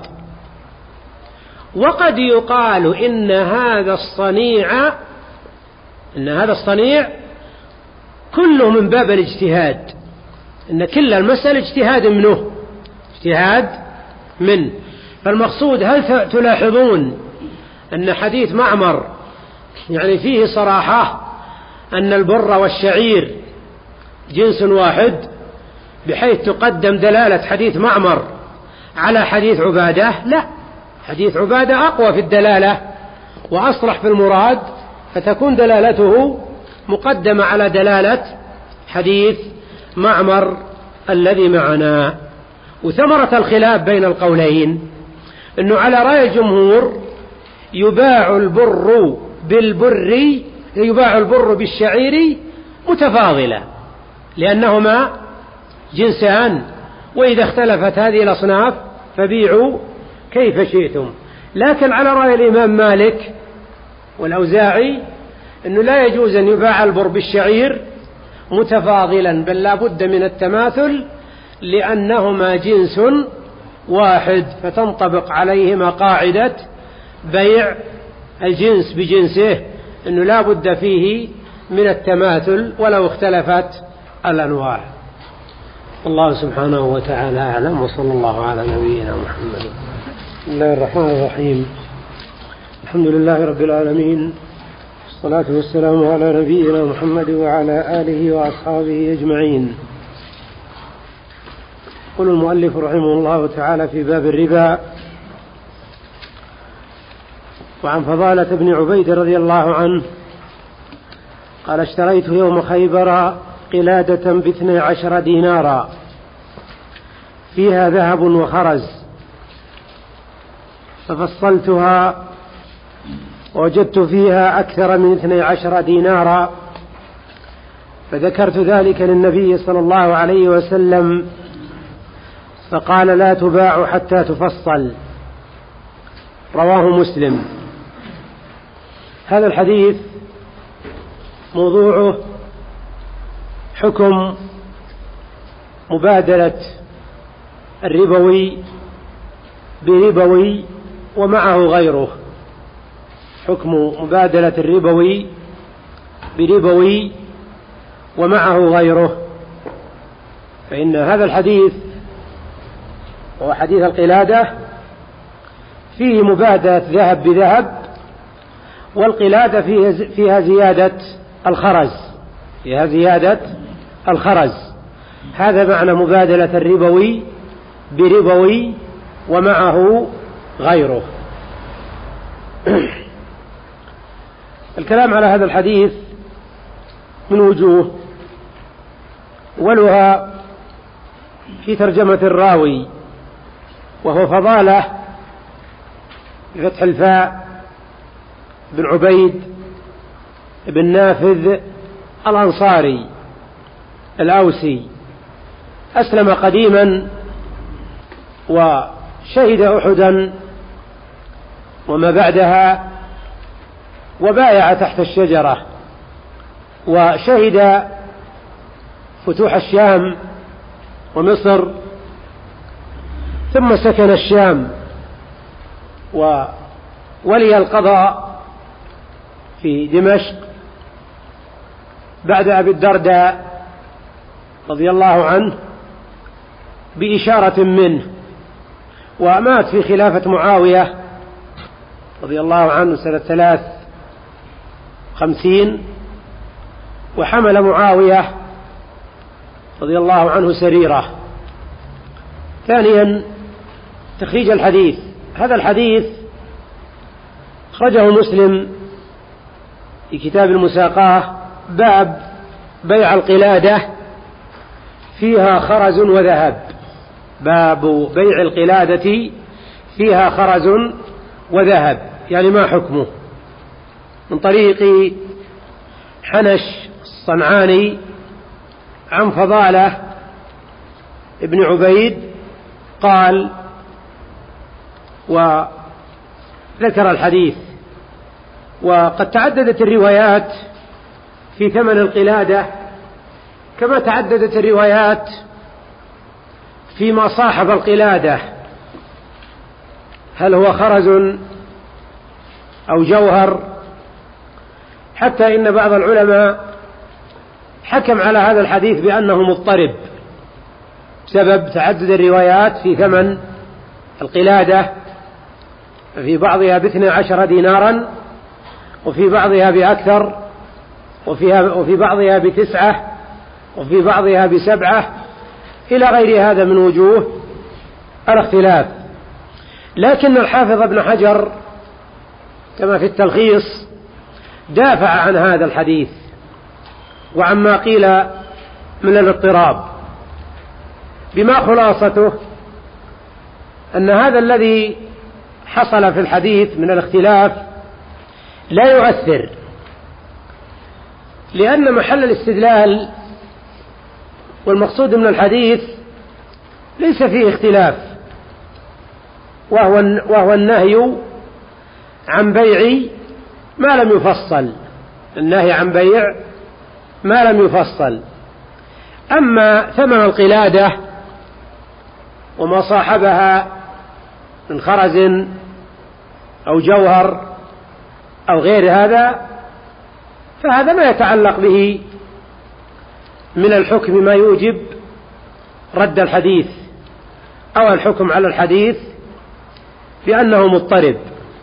وقد يقال إن هذا الصنيع كله من باب الاجتهاد، إن كل المسألة اجتهاد منه. فالمقصود، هل تلاحظون أن حديث معمر يعني فيه صراحة أن البر والشعير جنس واحد، بحيث تقدم دلالة حديث معمر على حديث عبادة؟ لا، حديث عبادة أقوى في الدلالة وأصرح في المراد، فتكون دلالته مقدمة على دلالة حديث معمر الذي معنا. وثمرة الخلاف بين القولين أنه على رأي الجمهور يباع البر بالشعير متفاضلة، لأنهما جنسان، وإذا اختلفت هذه الأصناف فبيعوا كيف شئتم. لكن على رأي الإمام مالك والأوزاعي أنه لا يجوز أن يباع البر بالشعير متفاضلا، بل لا بد من التماثل، لأنهما جنس واحد، فتنطبق عليهما قاعدة بيع الجنس بجنسه، أنه لا بد فيه من التماثل ولو اختلفت الأنواع. الله سبحانه وتعالى أعلم، وصلى الله على نبينا محمد. بسم الله الرحمن الرحيم، الحمد لله رب العالمين، والصلاة والسلام على نبينا محمد وعلى آله وأصحابه أجمعين. يقول المؤلف رحمه الله تعالى في باب الربا: وعن فضالة بن عبيد رضي الله عنه قال: اشتريت يوم خيبر قلادة ب12 دينارا فيها ذهب وخرز، ففصلتها ووجدت فيها أكثر من 12 دينارا، فذكرت ذلك للنبي صلى الله عليه وسلم، فقال: لا تباع حتى تفصل. رواه مسلم. هذا الحديث موضوعه حكم مبادلة الربوي بربوي ومعه غيره، حكم مبادلة الربوي بربوي ومعه غيره. فإن هذا الحديث وهو حديث القلادة فيه مبادلة ذهب بذهب، والقلادة فيها زيادة الخرز، هذا معنى مبادلة الربوي بربوي ومعه غيره. الكلام على هذا الحديث من وجوه، أولها في ترجمة الراوي، وهو فضالة بفتح الفاء بن عبيد بن نافذ الأنصاري الأوسي، أسلم قديما وشهد أحدا وما بعدها، وبايع تحت الشجرة، وشهد فتوح الشام ومصر، ثم سكن الشام وولي القضاء في دمشق بعد أبي الدرداء رضي الله عنه بإشارة منه، ومات في خلافة معاوية رضي الله عنه سنة 53، وحمل معاوية رضي الله عنه سريرة. ثانيا تخريج الحديث. هذا الحديث أخرجه مسلم في كتاب المساقاة، باب بيع القلادة فيها خرز وذهب، باب بيع القلادة فيها خرز وذهب، يعني ما حكمه؟ من طريق حنش الصنعاني عن فضالة ابن عبيد قال، وذكر الحديث. وقد تعددت الروايات في ثمن القلادة كما تعددت الروايات فيما صاحب القلادة، هل هو خرز أو جوهر، حتى إن بعض العلماء حكم على هذا الحديث بأنه مضطرب بسبب تعدد الروايات في ثمن القلادة، في بعضها ب12 دينارا، وفي بعضها بأكثر، وفي بعضها ب9، وفي بعضها ب7، إلى غير هذا من وجوه الاختلاف. لكن الحافظ ابن حجر كما في التلخيص دافع عن هذا الحديث وعما قيل من الاضطراب، بما خلاصته أن هذا الذي حصل في الحديث من الاختلاف لا يؤثر، لأن محل الاستدلال والمقصود من الحديث ليس فيه اختلاف، وهو النهي عن بيع ما لم يفصل، النهي عن بيع ما لم يفصل. أما ثمن القلادة وما صاحبها من خرز أو جوهر أو غير هذا، فهذا ما يتعلق به من الحكم ما يوجب رد الحديث أو الحكم على الحديث بأنه مضطرب.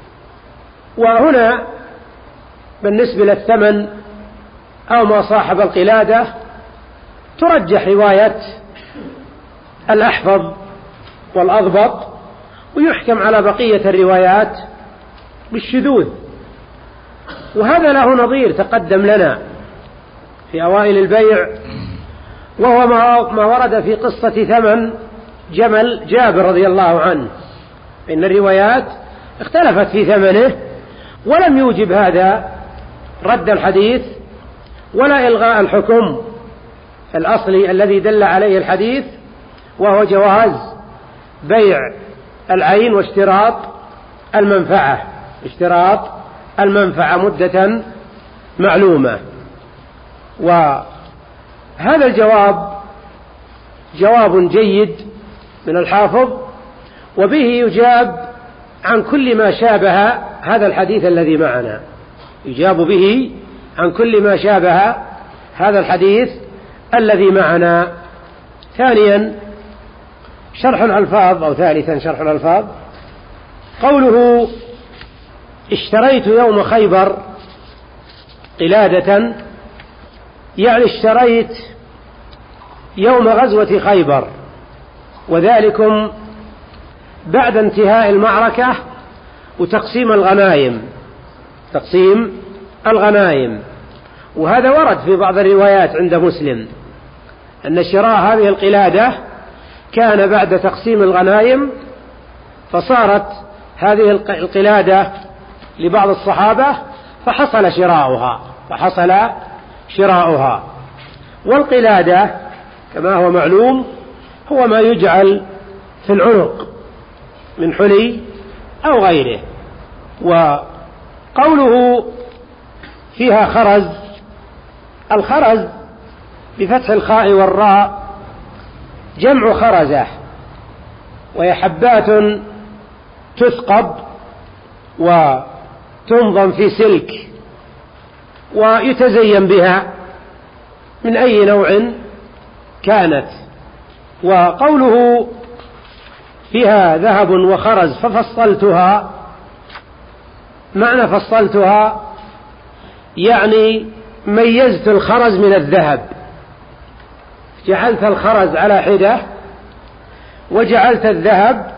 وهنا بالنسبة للثمن أو ما صاحب القلادة ترجح رواية الأحفظ والأضبط، ويحكم على بقية الروايات بالشذوذ. وهذا له نظير تقدم لنا في أوائل البيع، وهو ما ورد في قصة ثمن جمل جابر رضي الله عنه، إن الروايات اختلفت في ثمنه، ولم يوجب هذا رد الحديث ولا إلغاء الحكم الأصلي الذي دل عليه الحديث، وهو جواز بيع العين واشتراط المنفعة مدة معلومة. وهذا الجواب جواب جيد من الحافظ، وبه يجاب عن كل ما شابه هذا الحديث الذي معنا، يجاب به عن كل ما شابه هذا الحديث الذي معنا. ثالثا شرح الألفاظ، قوله اشتريت يوم خيبر قلادة، يعني اشتريت يوم غزوة خيبر، وذلكم بعد انتهاء المعركة وتقسيم الغنائم. وهذا ورد في بعض الروايات عند مسلم أن شراء هذه القلادة كان بعد تقسيم الغنائم، فصارت هذه القلادة لبعض الصحابة فحصل شراؤها. والقلادة كما هو معلوم هو ما يجعل في العنق من حلي أو غيره. وقوله فيها خرز، الخرز بفتح الخاء والراء جمع خرزة، وهي حبات تثقب وتنظم في سلك ويتزين بها من أي نوع كانت. وقوله فيها ذهب وخرز ففصلتها، معنى فصلتها يعني ميزت الخرز من الذهب، جعلت الخرز على حدة وجعلت الذهب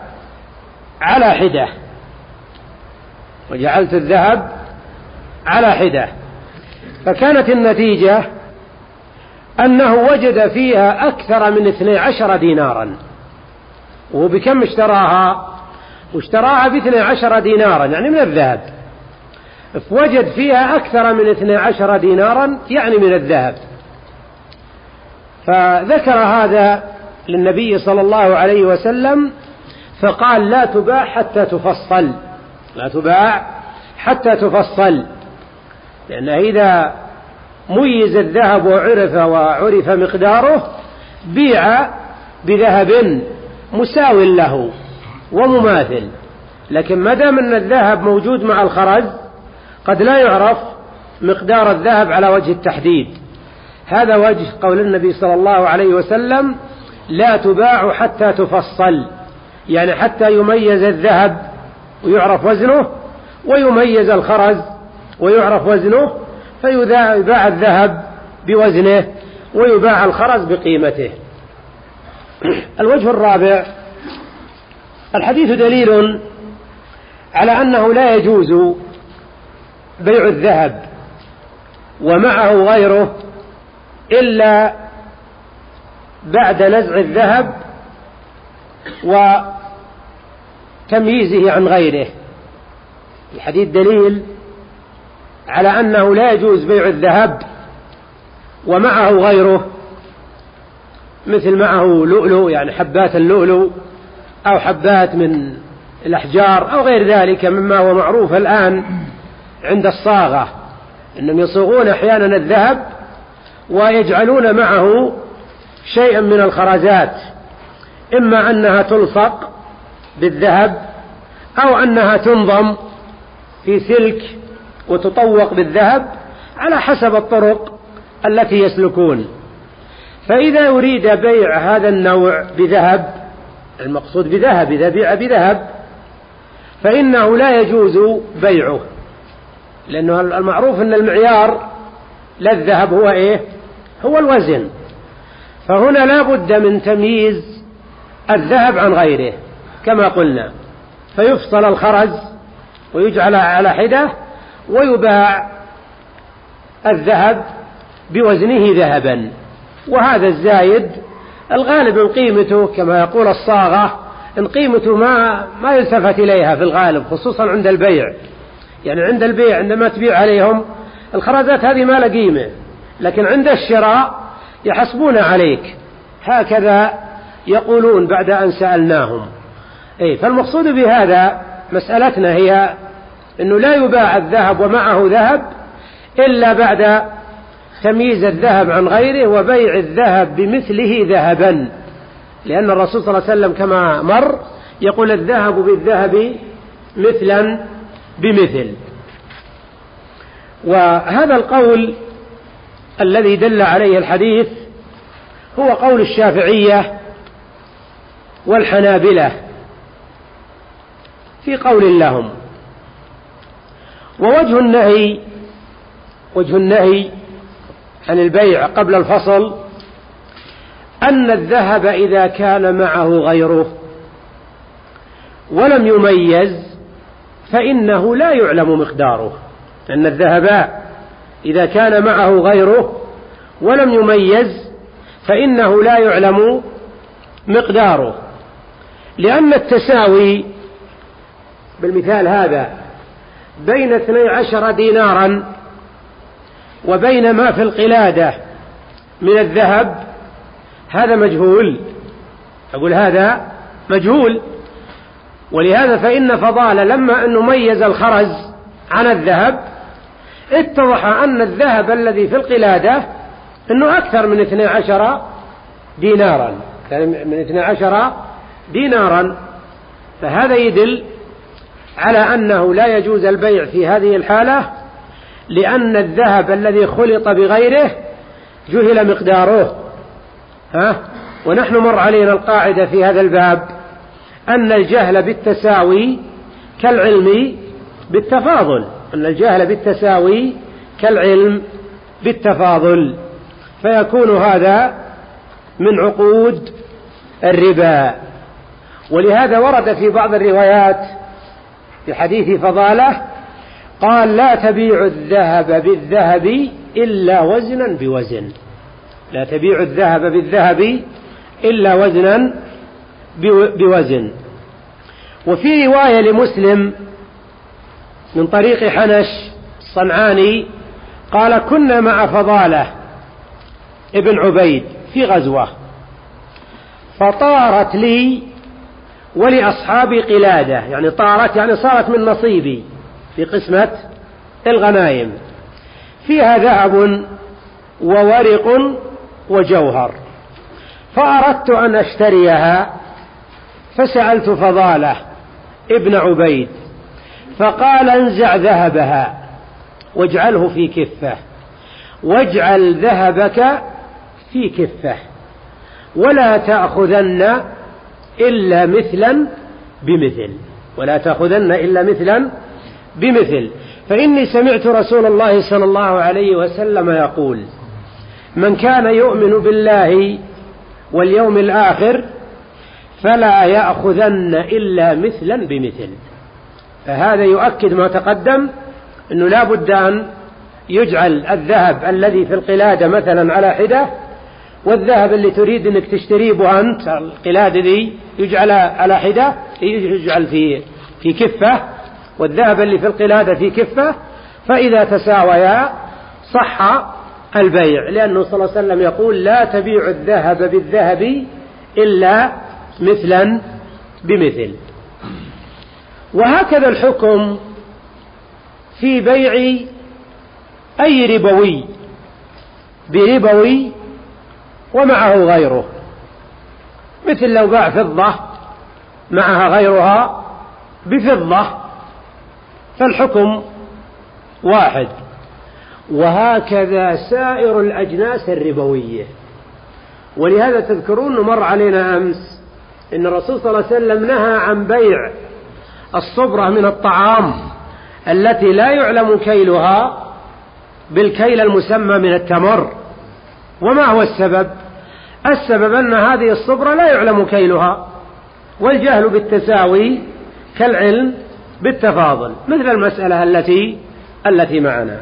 على حدة. فكانت النتيجة أنه وجد فيها أكثر من 12 دينارا. وهو بكم اشتراها؟ واشتراها ب12 دينارا يعني من الذهب، فوجد فيها أكثر من 12 دينارا يعني من الذهب. فذكر هذا للنبي صلى الله عليه وسلم فقال لا تباع حتى تفصل، لأن إذا ميز الذهب وعرف مقداره بيع بذهب مساو له ومماثل. لكن ما دام أن الذهب موجود مع الخرز قد لا يعرف مقدار الذهب على وجه التحديد. هذا وجه قول النبي صلى الله عليه وسلم لا تباع حتى تفصل، يعني حتى يميز الذهب ويعرف وزنه، ويميز الخرز ويعرف وزنه، فيباع الذهب بوزنه ويباع الخرز بقيمته. الوجه الرابع: الحديث دليل على أنه لا يجوز بيع الذهب ومعه غيره إلا بعد نزع الذهب وتمييزه عن غيره. الحديث دليل على أنه لا يجوز بيع الذهب ومعه غيره، مثل معه لؤلؤ يعني حبات اللؤلؤ أو حبات من الأحجار أو غير ذلك مما هو معروف الآن عند الصاغة، إنهم يصوغون أحيانا الذهب ويجعلون معه شيئا من الخرزات، إما أنها تلصق بالذهب أو أنها تنظم في سلك وتطوق بالذهب على حسب الطرق التي يسلكون. فإذا يريد بيع هذا النوع بذهب، المقصود بذهب إذا بيع بذهب فإنه لا يجوز بيعه، لأنه المعروف أن المعيار للذهب هو إيه؟ هو الوزن. فهنا لا بد من تمييز الذهب عن غيره كما قلنا، فيفصل الخرز ويجعل على حدة ويباع الذهب بوزنه ذهبا. وهذا الزايد الغالب إن قيمته كما يقول الصاغة إن قيمته ما يلتفت إليها في الغالب، خصوصا عند البيع. يعني عند البيع عندما تبيع عليهم الخرزات هذه ما له قيمة، لكن عند الشراء يحسبون عليك، هكذا يقولون بعد أن سألناهم. فالمقصود بهذا مسألتنا هي أنه لا يباع الذهب ومعه ذهب إلا بعد تمييز الذهب عن غيره وبيع الذهب بمثله ذهبا، لأن الرسول صلى الله عليه وسلم كما مر يقول الذهب بالذهب مثلا بمثل. وهذا القول الذي دل عليه الحديث هو قول الشافعية والحنابلة في قول لهم. ووجه النهي عن البيع قبل الفصل أن الذهب إذا كان معه غيره ولم يميز فإنه لا يعلم مقداره، أن الذهب إذا كان معه غيره ولم يميز فإنه لا يعلم مقداره، لأن التساوي بالمثال هذا بين 12 دينارا وبين ما في القلادة من الذهب هذا مجهول، أقول هذا مجهول. ولهذا فإن فضالة لما أنه ميز الخرز عن الذهب اتضح أن الذهب الذي في القلادة أنه أكثر من 12 دينارا، يعني من 12 دينارا. فهذا يدل على أنه لا يجوز البيع في هذه الحالة، لأن الذهب الذي خلط بغيره جهل مقداره. ونحن مر علينا القاعدة في هذا الباب أن الجهل بالتساوي كالعلم بالتفاضل، أن الجهل بالتساوي كالعلم بالتفاضل، فيكون هذا من عقود الربا. ولهذا ورد في بعض الروايات في حديث فضالة قال: لا تبيع الذهب بالذهب إلا وزنا بوزن، لا تبيع الذهب بالذهب إلا وزنا بوزن. وفي رواية لمسلم من طريق حنش الصنعاني قال: كنا مع فضالة ابن عبيد في غزوة، فطارت لي ولأصحابي قلادة، يعني طارت يعني صارت من نصيبي في قسمة الغنائم، فيها ذهب وورق وجوهر، فأردت أن أشتريها، فسألت فضالة ابن عبيد فقال: انزع ذهبها واجعله في كفة، واجعل ذهبك في كفة، ولا تأخذن إلا مثلا بمثل، ولا تأخذن إلا مثلا بمثل، فإني سمعت رسول الله صلى الله عليه وسلم يقول: من كان يؤمن بالله واليوم الآخر فلا يأخذن إلا مثلا بمثل. فهذا يؤكد ما تقدم، أنه لا بد أن يجعل الذهب الذي في القلادة مثلا على حدة، والذهب اللي تريد أنك تشتريه بأنت القلادة دي يجعل على حدة، يجعل في كفة، والذهب اللي في القلادة في كفة، فإذا تساويا صح البيع، لأنه صلى الله عليه وسلم يقول: لا تبيع الذهب بالذهب إلا مثلا بمثل. وهكذا الحكم في بيع أي ربوي بربوي ومعه غيره، مثل لو باع فضة معها غيرها بفضة فالحكم واحد. وهكذا سائر الأجناس الربوية. ولهذا تذكرون مر علينا أمس إن الرسول صلى الله عليه وسلم نهى عن بيع الصبرة من الطعام التي لا يعلم كيلها بالكيل المسمى من التمر. وما هو السبب؟ السبب أن هذه الصبرة لا يعلم كيلها، والجهل بالتساوي كالعلم بالتفاضل، مثل المسألة التي معنا.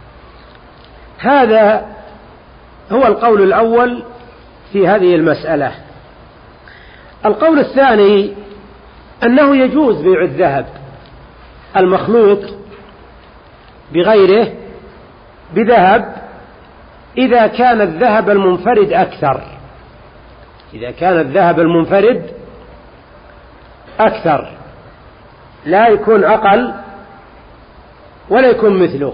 هذا هو القول الأول في هذه المسألة. القول الثاني أنه يجوز بيع الذهب المخلوط بغيره بذهب إذا كان الذهب المنفرد أكثر، إذا كان الذهب المنفرد أكثر، لا يكون أقل ولا يكون مثله.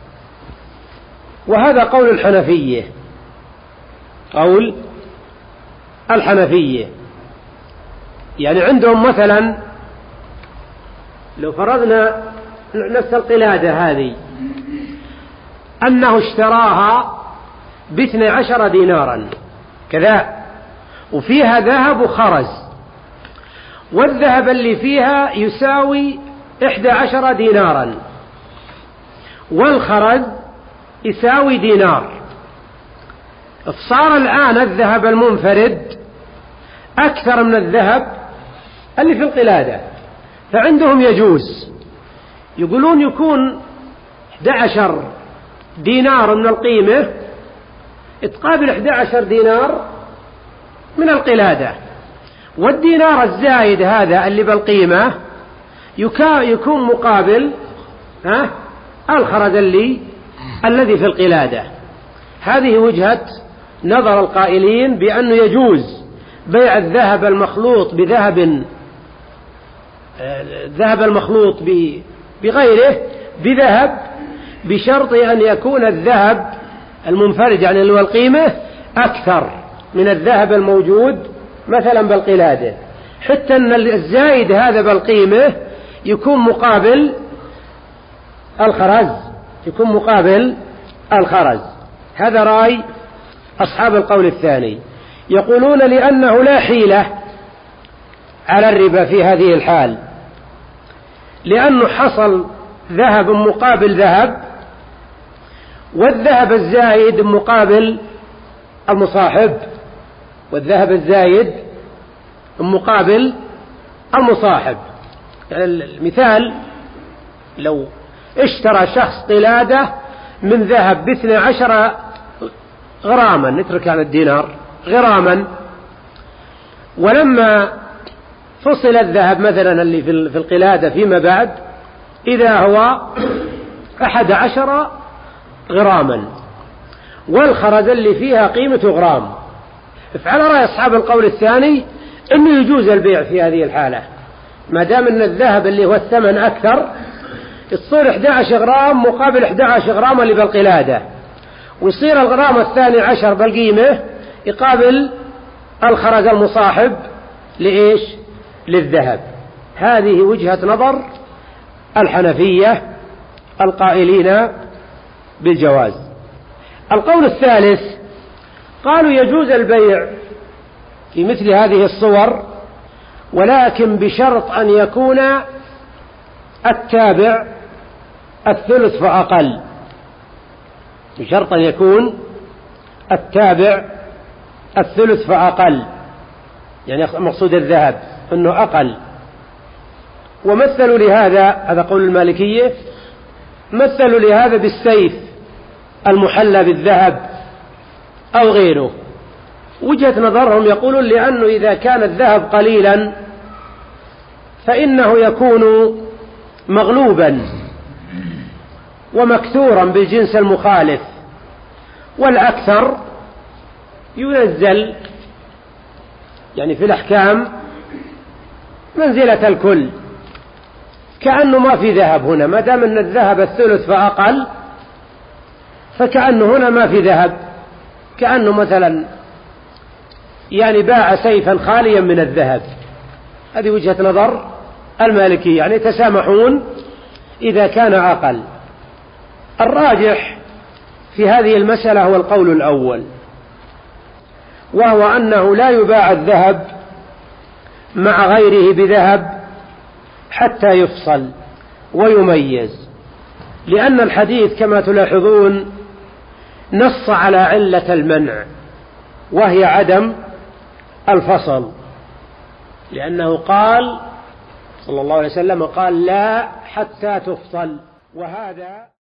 وهذا قول الحنفية، قول الحنفية. يعني عندهم مثلا لو فرضنا نفس القلادة هذه أنه اشتراها ب12 دينارا كذا، وفيها ذهب وخرز، والذهب اللي فيها يساوي 11 دينارا، والخرز يساوي دينار، فصار الآن الذهب المنفرد أكثر من الذهب اللي في القلادة. فعندهم يجوز، يقولون يكون 11 دينار من القيمة تقابل 11 دينار من القلادة، والدينار الزايد هذا اللي بالقيمة يكون مقابل الخرز الذي في القلادة. هذه وجهة نظر القائلين بأنه يجوز بيع الذهب المخلوط الذهب المخلوط بغيره بذهب، بشرط أن يكون الذهب المنفرج عن اللي هو القيمة أكثر من الذهب الموجود مثلا بالقلادة، حتى أن الزايد هذا بالقيمة يكون مقابل الخرز. هذا رأي أصحاب القول الثاني، يقولون لأنه لا حيلة على الربا في هذه الحال، لأنه حصل ذهب مقابل ذهب، والذهب الزايد مقابل المصاحب، يعني المثال لو اشترى شخص قلادة من ذهب ب12 غراما، نترك على الدينار غراما، ولما فصل الذهب مثلا اللي في القلادة فيما بعد إذا هو 11 غراما، والخرز اللي فيها قيمة غرام. فعلى رأي أصحاب القول الثاني أنه يجوز البيع في هذه الحالة، ما دام أن الذهب اللي هو الثمن أكثر يصير 11 غرام مقابل 11 غرام اللي بالقلادة، ويصير الغرام الثاني 10 بالقيمة يقابل الخرز المصاحب للذهب. هذه وجهة نظر الحنفية القائلين بالجواز. القول الثالث قالوا يجوز البيع في مثل هذه الصور، ولكن بشرط أن يكون التابع الثلث فأقل، بشرط أن يكون التابع الثلث فأقل، يعني مقصود الذهب أنه أقل. ومثلوا لهذا، هذا قول المالكية، مثلوا لهذا بالسيف المحلى بالذهب أو غيره. وجهة نظرهم يقولون لأنه إذا كان الذهب قليلا فإنه يكون مغلوبا ومكثورا بالجنس المخالف، والأكثر ينزل يعني في الأحكام منزلة الكل، كأنه ما في ذهب هنا، ما دام أن الذهب الثلث فأقل فكأنه هنا ما في ذهب، كأنه مثلا يعني باع سيفا خاليا من الذهب. هذه وجهة نظر المالكية، يعني يتسامحون إذا كان أقل. الراجح في هذه المسألة هو القول الأول، وهو أنه لا يباع الذهب مع غيره بذهب حتى يفصل ويميز، لأن الحديث كما تلاحظون نص على علة المنع وهي عدم الفصل، لأنه قال صلى الله عليه وسلم قال لا حتى تفصل، وهذا